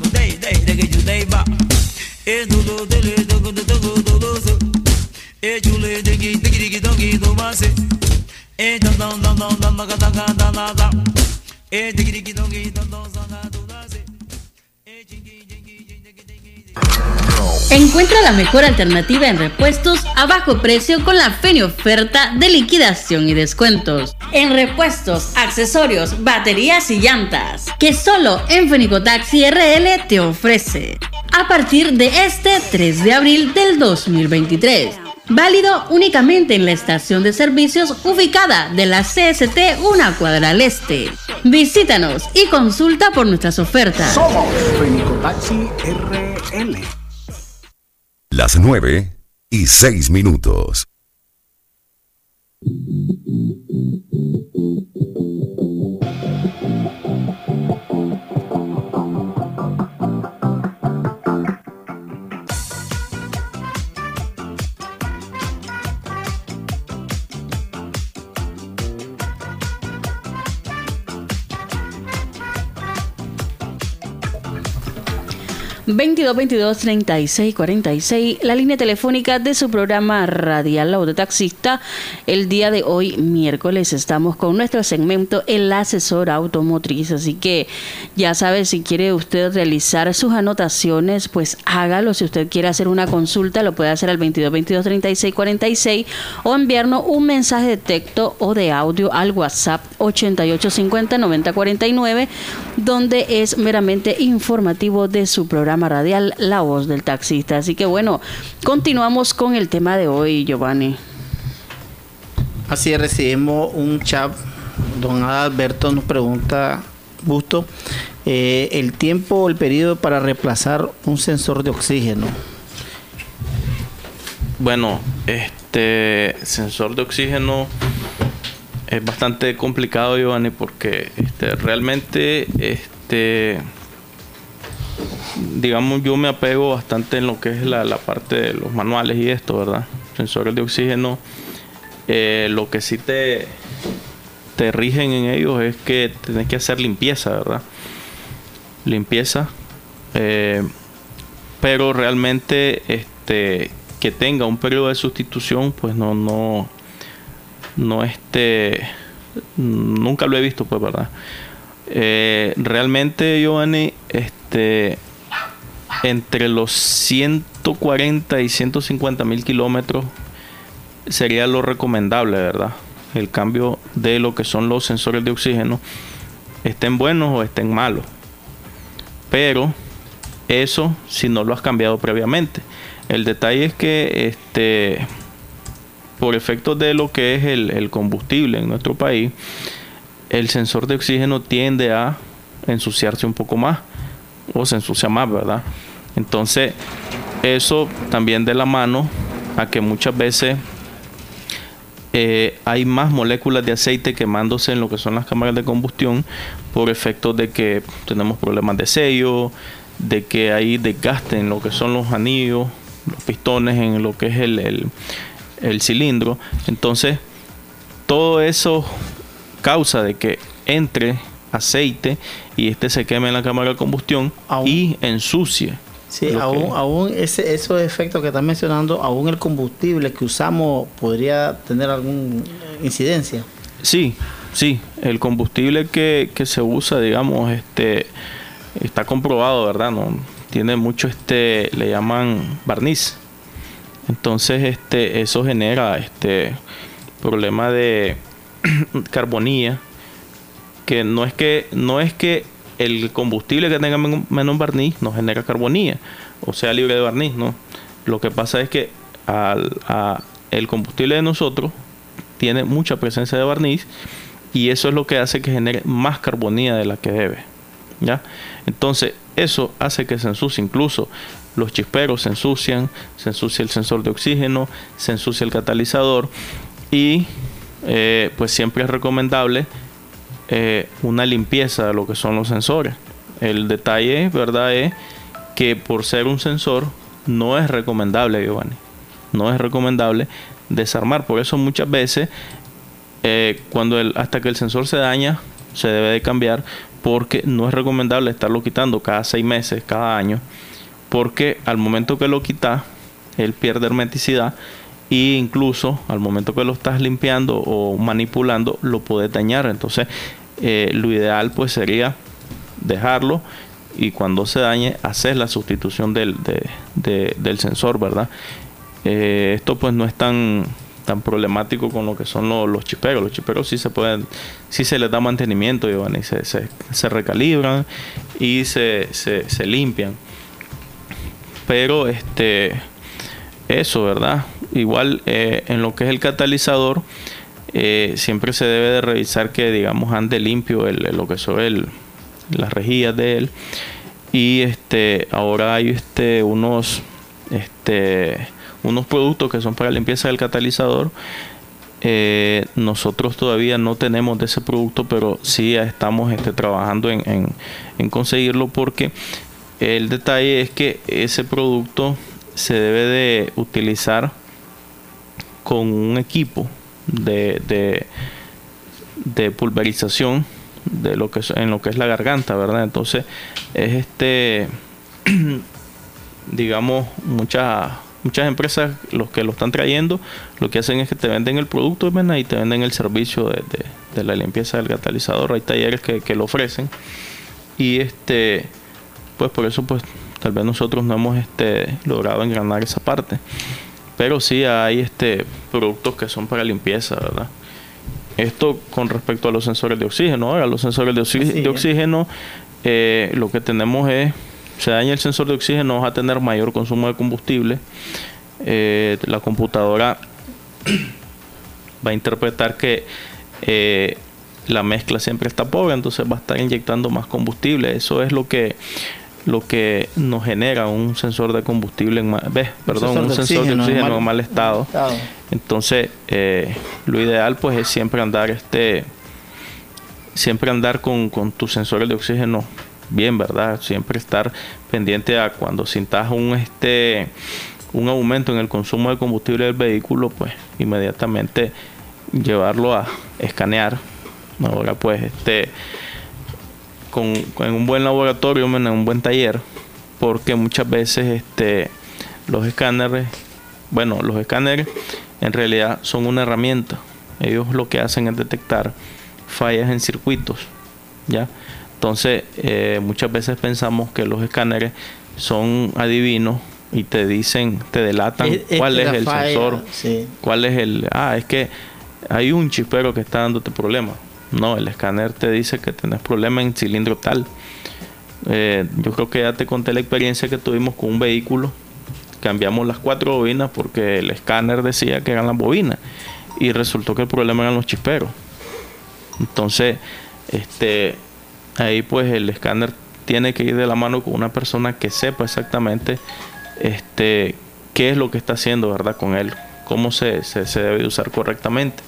Encuentra la mejor alternativa en repuestos a bajo precio con la Fenioferta de liquidación y descuentos. En repuestos, accesorios, baterías y llantas, que solo en Fenicotaxi R L te ofrece. A partir de este tres de abril del dos mil veintitrés. Válido únicamente en la estación de servicios ubicada de la C S T una cuadra al este. Visítanos y consulta por nuestras ofertas. Somos Fenicotaxi R L. Las nueve y seis minutos. veintidós veintidós treinta y seis cuarenta y seis, la línea telefónica de su programa radial La Voz de Taxista. El día de hoy, miércoles, estamos con nuestro segmento El Asesor Automotriz, así que ya sabe, si quiere usted realizar sus anotaciones, pues hágalo. Si usted quiere hacer una consulta, lo puede hacer al veintidós veintidós treinta y seis cuarenta y seis o enviarnos un mensaje de texto o de audio al WhatsApp ochenta y ocho cincuenta noventa cuarenta y nueve, donde es meramente informativo de su programa radial La Voz del Taxista. Así que bueno, continuamos con el tema de hoy, Giovanni. Así es, recibimos un chat. Don Alberto nos pregunta, Busto, eh, el tiempo o el periodo para reemplazar un sensor de oxígeno. Bueno, este sensor de oxígeno es bastante complicado, Giovanni, porque este, realmente este digamos, yo me apego bastante en lo que es la, la parte de los manuales y esto, ¿verdad? Sensores de oxígeno, eh, lo que sí te, te rigen en ellos es que tenés que hacer limpieza, ¿verdad? Limpieza, eh, pero realmente este, que tenga un periodo de sustitución, pues no, no, no este, nunca lo he visto, pues, ¿verdad? Eh, realmente, Giovanni, este, entre los ciento cuarenta y ciento cincuenta mil kilómetros sería lo recomendable, ¿verdad? El cambio de lo que son los sensores de oxígeno, estén buenos o estén malos. Pero eso si no lo has cambiado previamente. El detalle es que este, por efectos de lo que es el, el combustible en nuestro país, el sensor de oxígeno tiende a ensuciarse un poco más, o se ensucia más, ¿verdad? Entonces, eso también de la mano a que muchas veces eh, hay más moléculas de aceite quemándose en lo que son las cámaras de combustión, por efectos de que tenemos problemas de sello, de que hay desgaste en lo que son los anillos, los pistones, en lo que es el, el, el cilindro. Entonces, todo eso causa de que entre aceite y este se queme en la cámara de combustión aún, y ensucie. Sí, aún, aún ese, esos efectos que están mencionando, aún el combustible que usamos podría tener alguna incidencia. Sí, sí, el combustible que, que se usa, digamos, este está comprobado, ¿verdad? No tiene mucho, este le llaman barniz. Entonces, este eso genera este problema de carbonía, que no es que no es que el combustible que tenga menos barniz no genera carbonía o sea libre de barniz, no. Lo que pasa es que al, a, el combustible de nosotros tiene mucha presencia de barniz y eso es lo que hace que genere más carbonía de la que debe, ¿ya? Entonces eso hace que se ensucie, incluso los chisperos se ensucian, se ensucia el sensor de oxígeno, se ensucia el catalizador y Eh, pues siempre es recomendable eh, una limpieza de lo que son los sensores. El detalle, ¿verdad?, es que por ser un sensor no es recomendable, Giovanni, no es recomendable desarmar. Por eso muchas veces eh, cuando el, hasta que el sensor se daña se debe de cambiar, porque no es recomendable estarlo quitando cada seis meses, cada año, porque al momento que lo quitas, él pierde hermeticidad e incluso al momento que lo estás limpiando o manipulando, lo puedes dañar. Entonces, eh, lo ideal pues sería dejarlo y cuando se dañe, hacer la sustitución del, de, de, del sensor, ¿verdad? Eh, esto pues no es tan... tan problemático con lo que son los, los chisperos. Los chisperos sí se pueden, sí se les da mantenimiento, y se, se, se recalibran y se, se, se limpian. Pero este eso, ¿verdad? Igual eh, en lo que es el catalizador, eh, siempre se debe de revisar que, digamos, ande limpio el, lo que son el, las rejillas de él. Y este ahora hay este unos este unos productos que son para limpieza del catalizador. Eh, nosotros todavía no tenemos de ese producto, pero sí estamos este, trabajando en, en, en conseguirlo, porque el detalle es que ese producto se debe de utilizar con un equipo de, de, de pulverización de lo que es, en lo que es la garganta, ¿verdad? Entonces es este digamos muchas Muchas empresas, los que lo están trayendo, lo que hacen es que te venden el producto, ¿verdad? Y te venden el servicio de, de, de la limpieza del catalizador. Hay talleres que, que lo ofrecen. Y este pues por eso pues tal vez nosotros no hemos este logrado engranar esa parte. Pero sí hay este productos que son para limpieza, ¿verdad? Esto con respecto a los sensores de oxígeno. Ahora, los sensores de, oxí de oxígeno, eh, lo que tenemos es, se daña el sensor de oxígeno, vas a tener mayor consumo de combustible. Eh, la computadora va a interpretar que eh, la mezcla siempre está pobre, entonces va a estar inyectando más combustible. Eso es lo que lo que nos genera un sensor de combustible en mal, ¿ves? Perdón, sensor un sensor oxígeno, de oxígeno en mal, mal estado. estado. Entonces, eh, lo ideal pues es siempre andar este siempre andar con, con tus sensores de oxígeno bien, ¿verdad? Siempre estar pendiente a cuando sintas un este un aumento en el consumo de combustible del vehículo, pues inmediatamente llevarlo a escanear. Ahora pues este con, con un buen laboratorio, en un buen taller, porque muchas veces este los escáneres, bueno, los escáneres en realidad son una herramienta. Ellos lo que hacen es detectar fallas en circuitos, ¿ya? Entonces, eh, muchas veces pensamos que los escáneres son adivinos y te dicen, te delatan es, es cuál es el falla, sensor, sí. cuál es el... Ah, es que hay un chispero que está dándote problemas. No, el escáner te dice que tenés problema en cilindro tal. Eh, yo creo que ya te conté la experiencia que tuvimos con un vehículo. Cambiamos las cuatro bobinas porque el escáner decía que eran las bobinas y resultó que el problema eran los chisperos. Entonces, este... ahí pues el escáner tiene que ir de la mano con una persona que sepa exactamente este qué es lo que está haciendo, ¿verdad? Con él, cómo se, se, se debe usar correctamente.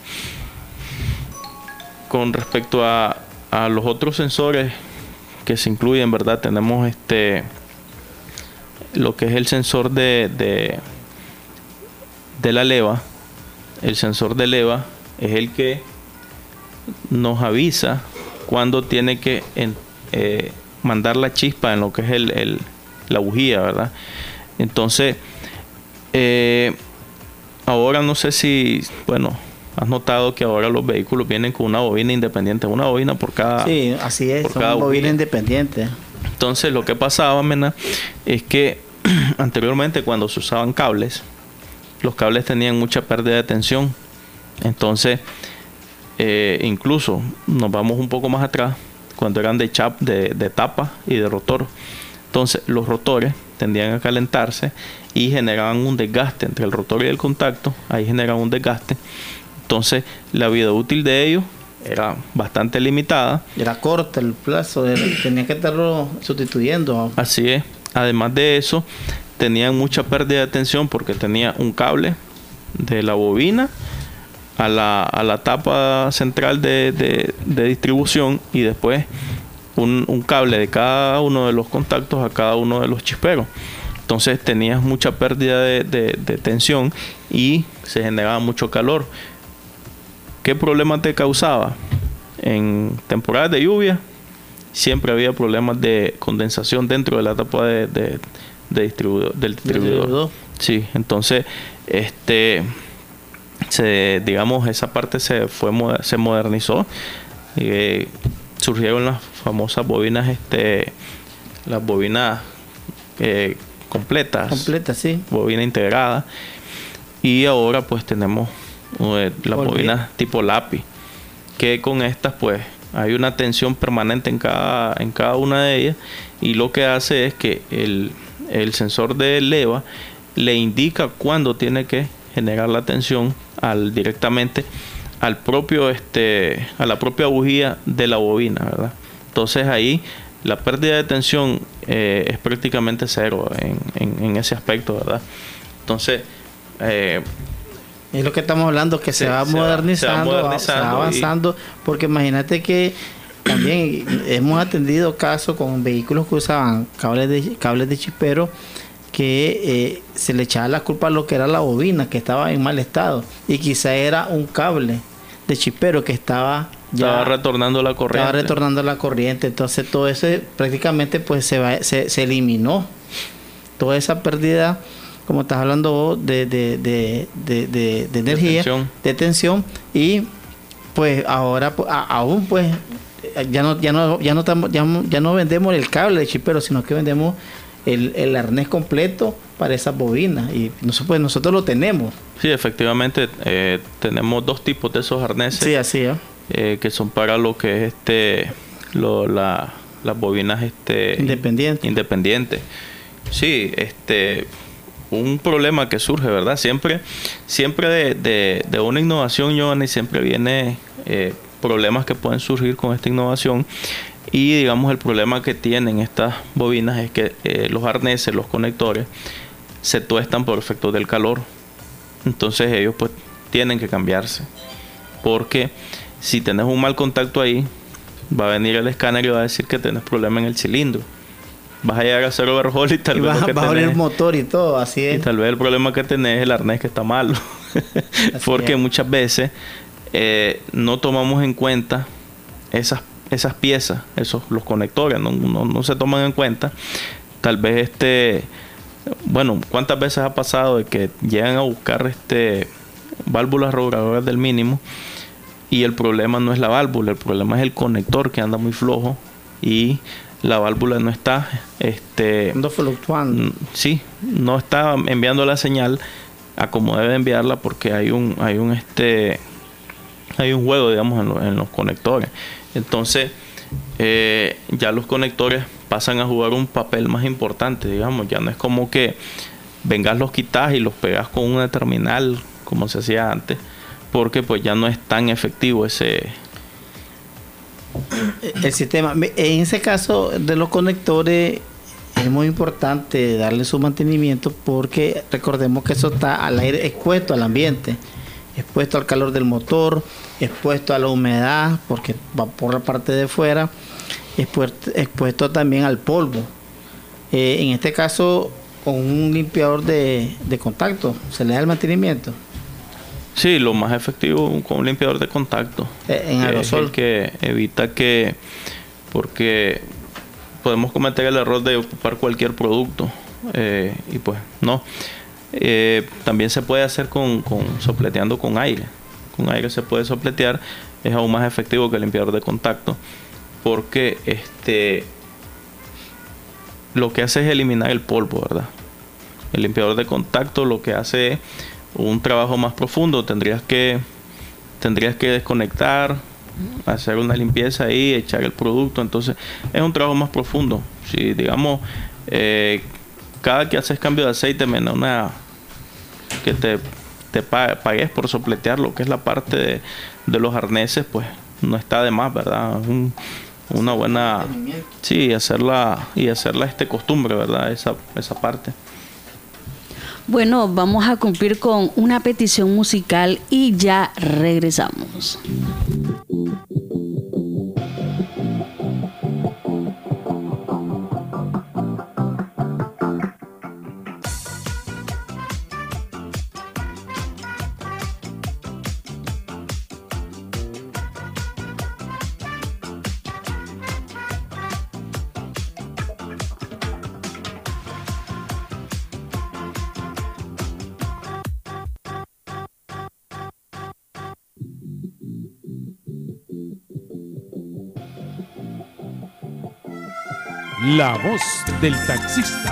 Con respecto a, a los otros sensores que se incluyen, ¿verdad? Tenemos este lo que es el sensor de, de, de la leva. El sensor de leva es el que nos avisa cuando tiene que en, eh, mandar la chispa en lo que es el, el, la bujía, ¿verdad? Entonces, eh, ahora no sé si, bueno, has notado que ahora los vehículos vienen con una bobina independiente, una bobina por cada... Sí, así es, son bobinas independientes. Entonces, lo que pasaba, mena, es que anteriormente cuando se usaban cables, los cables tenían mucha pérdida de tensión. Entonces, Eh, incluso nos vamos un poco más atrás cuando eran de chap, de, de tapa y de rotor. Entonces los rotores tendían a calentarse y generaban un desgaste entre el rotor y el contacto. Ahí generaban un desgaste. Entonces la vida útil de ellos era bastante limitada. Era corta el plazo, tenía que estarlo sustituyendo. Así es. Además de eso, tenían mucha pérdida de tensión porque tenía un cable de la bobina a la, a la tapa central de, de, de distribución y después un, un cable de cada uno de los contactos a cada uno de los chisperos. Entonces tenías mucha pérdida de, de, de tensión y se generaba mucho calor. ¿Qué problema te causaba? en temporadas de lluvia siempre había problemas de condensación dentro de la tapa de, de, de distribuidor, del distribuidor. ¿Distribuidor? Sí, entonces, este, se, digamos, esa parte se fue se modernizó. Y surgieron las famosas bobinas, este, las bobinas eh, completas. Completas, sí. Bobina integrada. Y ahora pues tenemos eh, las bobinas tipo lápiz, que con estas pues hay una tensión permanente en cada, en cada una de ellas, y lo que hace es que el, el sensor de leva le indica cuándo tiene que generar la tensión al, directamente al propio este a la propia bujía de la bobina, ¿verdad? Entonces ahí la pérdida de tensión eh, es prácticamente cero en, en, en ese aspecto, ¿verdad? Entonces eh, es lo que estamos hablando, que se, se, va, se modernizando, va, se va modernizando, se va avanzando, y... porque imagínate que también hemos atendido casos con vehículos que usaban cables de cables de chispero, que eh, se le echaba la culpa a lo que era la bobina, que estaba en mal estado, y quizá era un cable de chispero que estaba ya estaba retornando la corriente. Estaba retornando la corriente. Entonces todo eso prácticamente pues se va, se, se eliminó. Toda esa pérdida, como estás hablando vos, de, de, de, de, de, de energía, de tensión. de tensión, y pues ahora pues, a, aún pues ya no, ya no, ya no estamos, ya, ya no vendemos el cable de chispero, sino que vendemos el, el arnés completo para esas bobinas, y nosotros, pues, nosotros lo tenemos. Sí, efectivamente eh, tenemos dos tipos de esos arneses. Sí, así es. Eh, que son para lo que es este lo, la, las bobinas este independientes. Independientes. Sí, este un problema que surge, ¿verdad? Siempre, siempre de, de, de una innovación, Giovanni, siempre viene eh, problemas que pueden surgir con esta innovación. Y digamos el problema que tienen estas bobinas es que eh, los arneses, los conectores, se tuestan por efectos del calor. Entonces ellos pues tienen que cambiarse, porque si tenés un mal contacto ahí, va a venir el escáner y va a decir que tenés problema en el cilindro. Vas a llegar a hacer overhaul y tal y vez vas, lo que vas a abrir el motor y todo, así es. Y tal vez el problema que tenés es el arnés que está malo. Porque es. muchas veces eh, no tomamos en cuenta esas esas piezas, esos los conectores, no, no, no se toman en cuenta. Tal vez este, bueno, ¿cuántas veces ha pasado de que llegan a buscar este válvulas reguladoras del mínimo y el problema no es la válvula, el problema es el conector que anda muy flojo y la válvula no está este ando fluctuando. Sí, no está enviando la señal a como debe enviarla, porque hay un hay un este hay un juego, digamos, en, lo, en los conectores. Entonces eh, ya los conectores pasan a jugar un papel más importante, digamos. Ya no es como que vengas, los quitas y los pegas con una terminal como se hacía antes, porque pues ya no es tan efectivo ese el sistema. En ese caso de los conectores es muy importante darle su mantenimiento, porque recordemos que eso está al aire, expuesto al ambiente, expuesto al calor del motor, expuesto a la humedad porque va por la parte de fuera, expuesto, expuesto también al polvo. Eh, en este caso, con un limpiador de, de contacto, ¿se le da el mantenimiento? Sí, lo más efectivo con un limpiador de contacto. Eh, en aerosol. Es el que evita que, porque podemos cometer el error de ocupar cualquier producto eh, y pues no. Eh, también se puede hacer con, con sopleteando con aire. Con aire se puede sopletear, es aún más efectivo que el limpiador de contacto, porque este lo que hace es eliminar el polvo, ¿verdad? El limpiador de contacto lo que hace es un trabajo más profundo. Tendrías que tendrías que desconectar, hacer una limpieza ahí, echar el producto. Entonces es un trabajo más profundo. Si digamos eh, cada que haces cambio de aceite, menos una que te, te pagues por sopletear lo que es la parte de, de los arneses, pues no está de más, ¿verdad? Un, una buena, sí, hacerla y hacerla este costumbre, ¿verdad? Esa, esa parte. Bueno, vamos a cumplir con una petición musical y ya regresamos. La voz del taxista.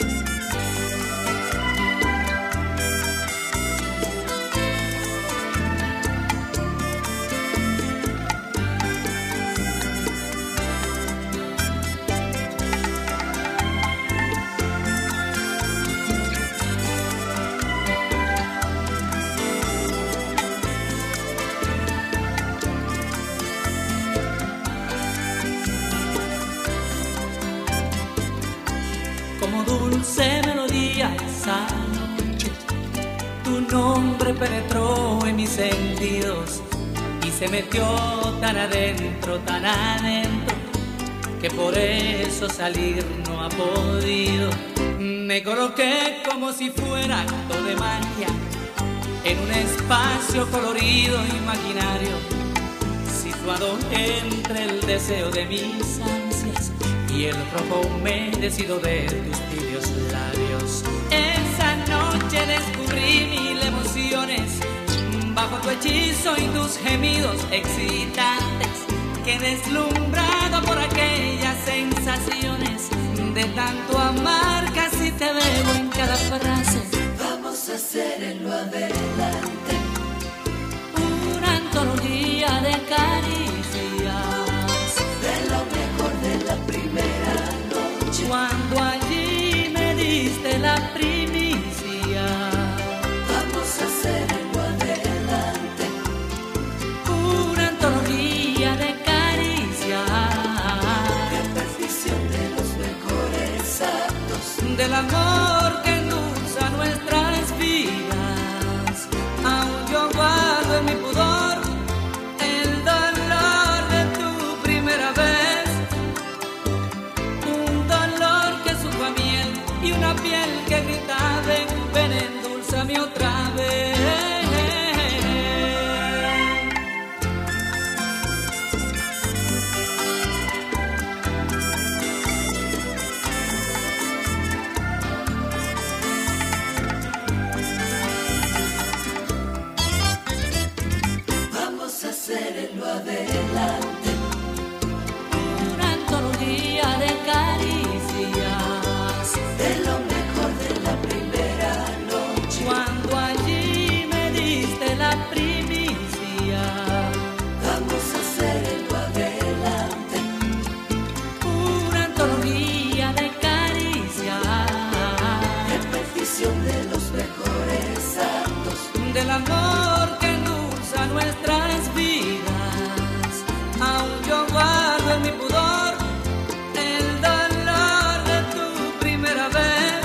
Como dulce melodía esa noche, tu nombre penetró en mis sentidos y se metió tan adentro, tan adentro, que por eso salir no ha podido. Me coloqué como si fuera acto de magia en un espacio colorido imaginario, situado entre el deseo de mis ansias y el rojo humedecido de tus tibios labios. Esa noche descubrí mil emociones bajo tu hechizo y tus gemidos excitantes. Quedé deslumbrado por aquellas sensaciones de tanto amar, casi te veo en cada frase. Vamos a hacer en lo adelante una antología de caricias, de lo mejor de la primera noche. Cuando allí me diste la primicia, vamos a hacer en lo adelante una antología de caricias, repetición de los mejores actos, del amor que endulza nuestras vidas. Aún yo guardo en mi pudor el dolor de tu primera vez, un dolor que supo a miel y una piel que grita ven, ven, endulzame otra vez. vamos a hacer en lo adelante una antología de caricias, de lo mejor de la primera noche. Cuando allí me diste la primicia, vamos a hacer en lo adelante una antología de caricias, repetición de los mejores actos, del amor que endulza nuestras vidas. Aún yo guardo en mi pudor el dolor de tu primera vez,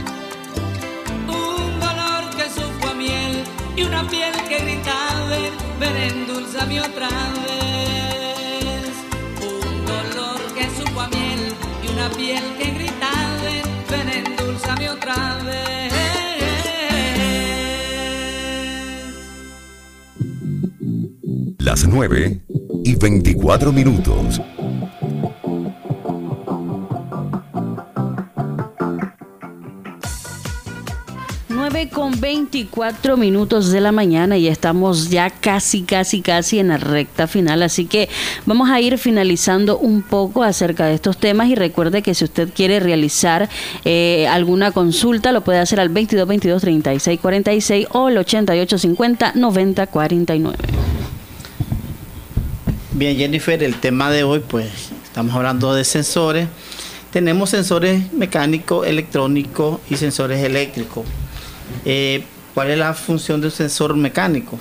un dolor que supo a miel y una piel que grita ven, ven, endulzame otra vez. Un dolor que supo a miel y una piel que grita ven, ven, endulzame otra vez. Las nueve y veinticuatro minutos. nueve con veinticuatro minutos de la mañana y estamos ya casi, casi, casi en la recta final, así que vamos a ir finalizando un poco acerca de estos temas y recuerde que si usted quiere realizar eh, alguna consulta lo puede hacer al veintidós veintidós treinta y seis cuarenta y seis o el ochenta y ocho cincuenta noventa cuarenta y nueve. Bien, Jennifer, el tema de hoy, pues estamos hablando de sensores. Tenemos sensores mecánicos, electrónicos y sensores eléctricos. Eh, ¿Cuál es la función de un sensor mecánico?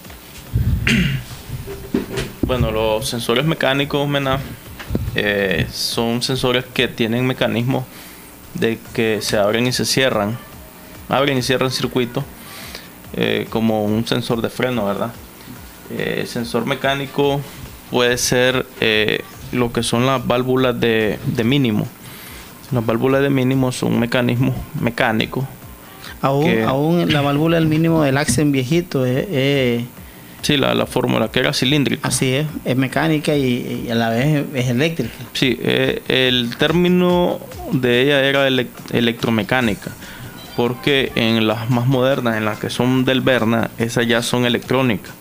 Bueno, los sensores mecánicos, Mena, eh, son sensores que tienen mecanismos de que se abren y se cierran, abren y cierran circuitos, eh, como un sensor de freno, ¿verdad? Eh, el sensor mecánico puede ser eh, lo que son las válvulas de, de mínimo. Las válvulas de mínimo son mecanismos mecánicos. Aún, que, aún la válvula del mínimo del Axen viejito es... es sí, la, la fórmula que era cilíndrica. Así es, es mecánica y, y a la vez es eléctrica. Sí, eh, el término de ella era ele electromecánica, porque en las más modernas, en las que son del Berna, esas ya son electrónicas.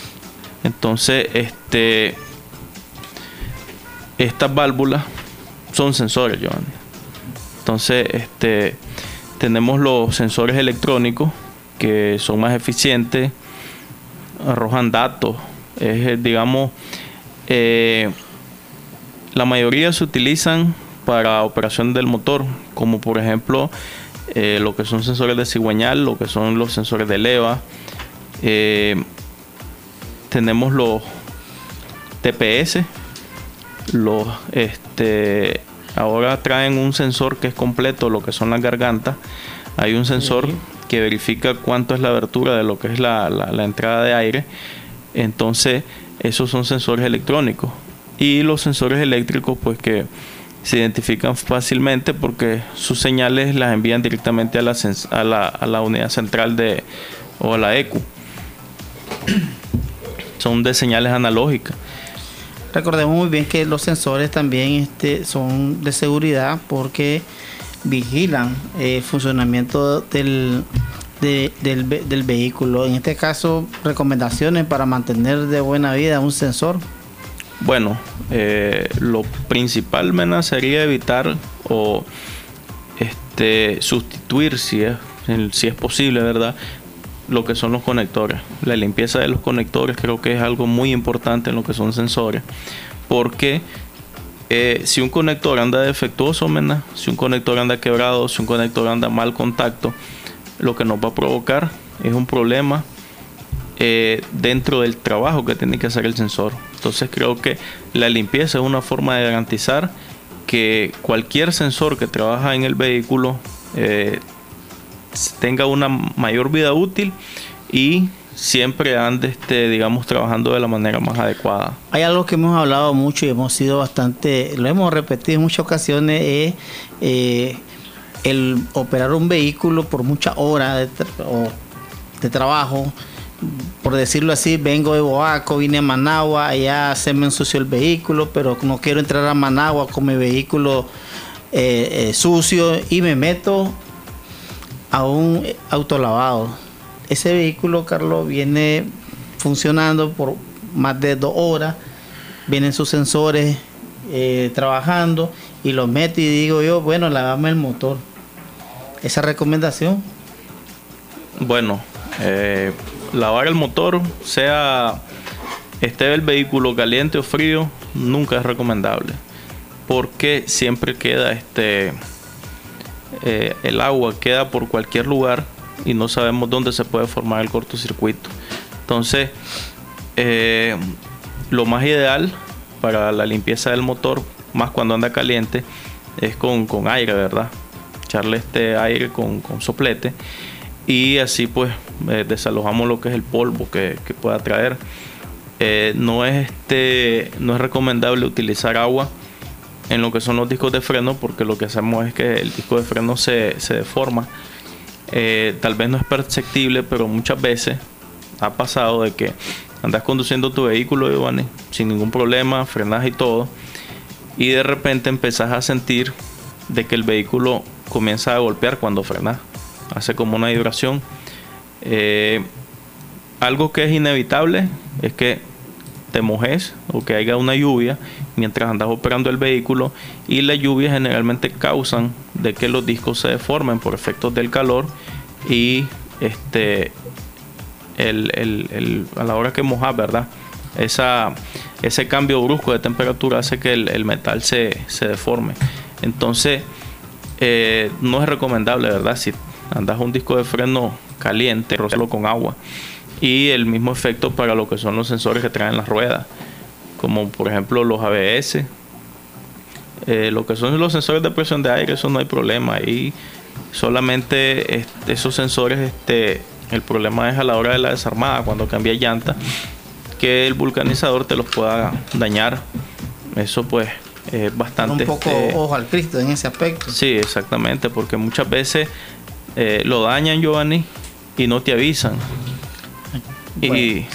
Entonces, este, estas válvulas son sensores, Giovanni. Entonces, este, tenemos los sensores electrónicos que son más eficientes, arrojan datos. Es, digamos, eh, la mayoría se utilizan para operación del motor, como por ejemplo eh, lo que son sensores de cigüeñal, lo que son los sensores de leva. Eh, tenemos los T P S, los este ahora traen un sensor que es completo, lo que son las gargantas. Hay un sensor uh-huh. que verifica cuánto es la abertura de lo que es la, la, la entrada de aire. Entonces esos son sensores electrónicos, y los sensores eléctricos pues que se identifican fácilmente porque sus señales las envían directamente a la, a la, a la unidad central de o a la E C U. Son de señales analógicas. Recordemos muy bien que los sensores también este, son de seguridad porque vigilan el funcionamiento del, de, del, del vehículo. En este caso, recomendaciones para mantener de buena vida un sensor. Bueno, eh, lo principal, mena, sería evitar o este, sustituir, si es, si es posible, ¿verdad?, lo que son los conectores. La limpieza de los conectores creo que es algo muy importante en lo que son sensores, porque eh, si un conector anda defectuoso, mena, si un conector anda quebrado, si un conector anda mal contacto, lo que nos va a provocar es un problema eh, dentro del trabajo que tiene que hacer el sensor. Entonces creo que la limpieza es una forma de garantizar que cualquier sensor que trabaja en el vehículo eh, tenga una mayor vida útil y siempre ande, este, digamos, trabajando de la manera más adecuada. Hay algo que hemos hablado mucho y hemos sido bastante, lo hemos repetido en muchas ocasiones, es eh, el operar un vehículo por muchas horas de, tra- o de trabajo. Por decirlo así, vengo de Boaco, vine a Managua, allá se me ensució el vehículo, pero no quiero entrar a Managua con mi vehículo eh, eh, sucio y me meto a un autolavado. Ese vehículo, Carlos, viene funcionando por más de dos horas, vienen sus sensores eh, trabajando y los meto y digo yo, bueno, lavame el motor. Esa recomendación. Bueno, eh, lavar el motor, sea esté el vehículo caliente o frío, nunca es recomendable, porque siempre queda este eh, el agua queda por cualquier lugar y no sabemos dónde se puede formar el cortocircuito. Entonces eh, lo más ideal para la limpieza del motor, más cuando anda caliente, es con, con aire, ¿verdad? Echarle este aire con, con soplete, y así pues eh, desalojamos lo que es el polvo que, que pueda traer. Eh, no es este no es recomendable utilizar agua en lo que son los discos de freno, porque lo que hacemos es que el disco de freno se, se deforma. Eh, tal vez no es perceptible, pero muchas veces ha pasado de que andas conduciendo tu vehículo, Giovanni, sin ningún problema, frenas y todo, y de repente empezás a sentir de que el vehículo comienza a golpear cuando frenas, hace como una vibración. Eh, algo que es inevitable es que te mojes o que haya una lluvia mientras andas operando el vehículo, y las lluvias generalmente causan de que los discos se deformen por efectos del calor, y este el, el, el, a la hora que mojas, ¿verdad? Esa, ese cambio brusco de temperatura hace que el, el metal se, se deforme. Entonces eh, no es recomendable, ¿verdad? Si andas un disco de freno caliente, rociarlo con agua. Y el mismo efecto para lo que son los sensores que traen las ruedas, como por ejemplo los A B S, eh, lo que son los sensores de presión de aire, eso no hay problema. Y solamente este, esos sensores, este, el problema es a la hora de la desarmada, cuando cambia llanta, que el vulcanizador te los pueda dañar. Eso pues es bastante... Un poco este, ojo al Cristo en ese aspecto. Sí, exactamente, porque muchas veces eh, lo dañan, Giovanni, y no te avisan. Bueno, y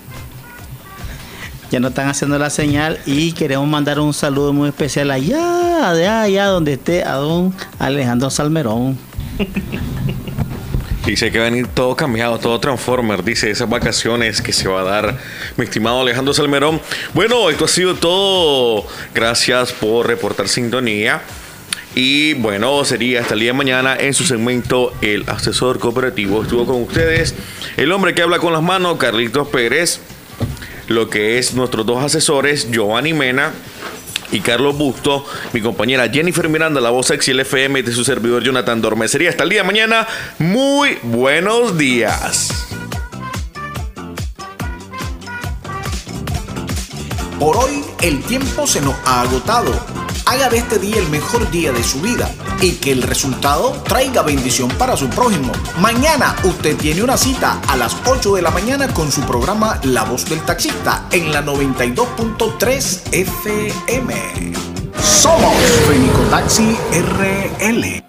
ya nos están haciendo la señal y queremos mandar un saludo muy especial allá, de allá donde esté a don Alejandro Salmerón. Dice que va a venir todo cambiado, todo Transformer. Dice esas vacaciones que se va a dar mi estimado Alejandro Salmerón. Bueno, esto ha sido todo. Gracias por reportar sintonía. Y bueno, sería hasta el día de mañana en su segmento El Asesor Cooperativo. Estuvo con ustedes el hombre que habla con las manos, Carlitos Pérez. Lo que es nuestros dos asesores, Giovanni Mena y Carlos Busto, mi compañera Jennifer Miranda, la voz sexy L F M, de su servidor Jonathan Dorme. Sería hasta el día de mañana. Muy buenos días. Por hoy el tiempo se nos ha agotado. Haga de este día el mejor día de su vida y que el resultado traiga bendición para su prójimo. Mañana usted tiene una cita a las ocho de la mañana con su programa La Voz del Taxista en la noventa y dos punto tres F M. Somos Fenicotaxi R L.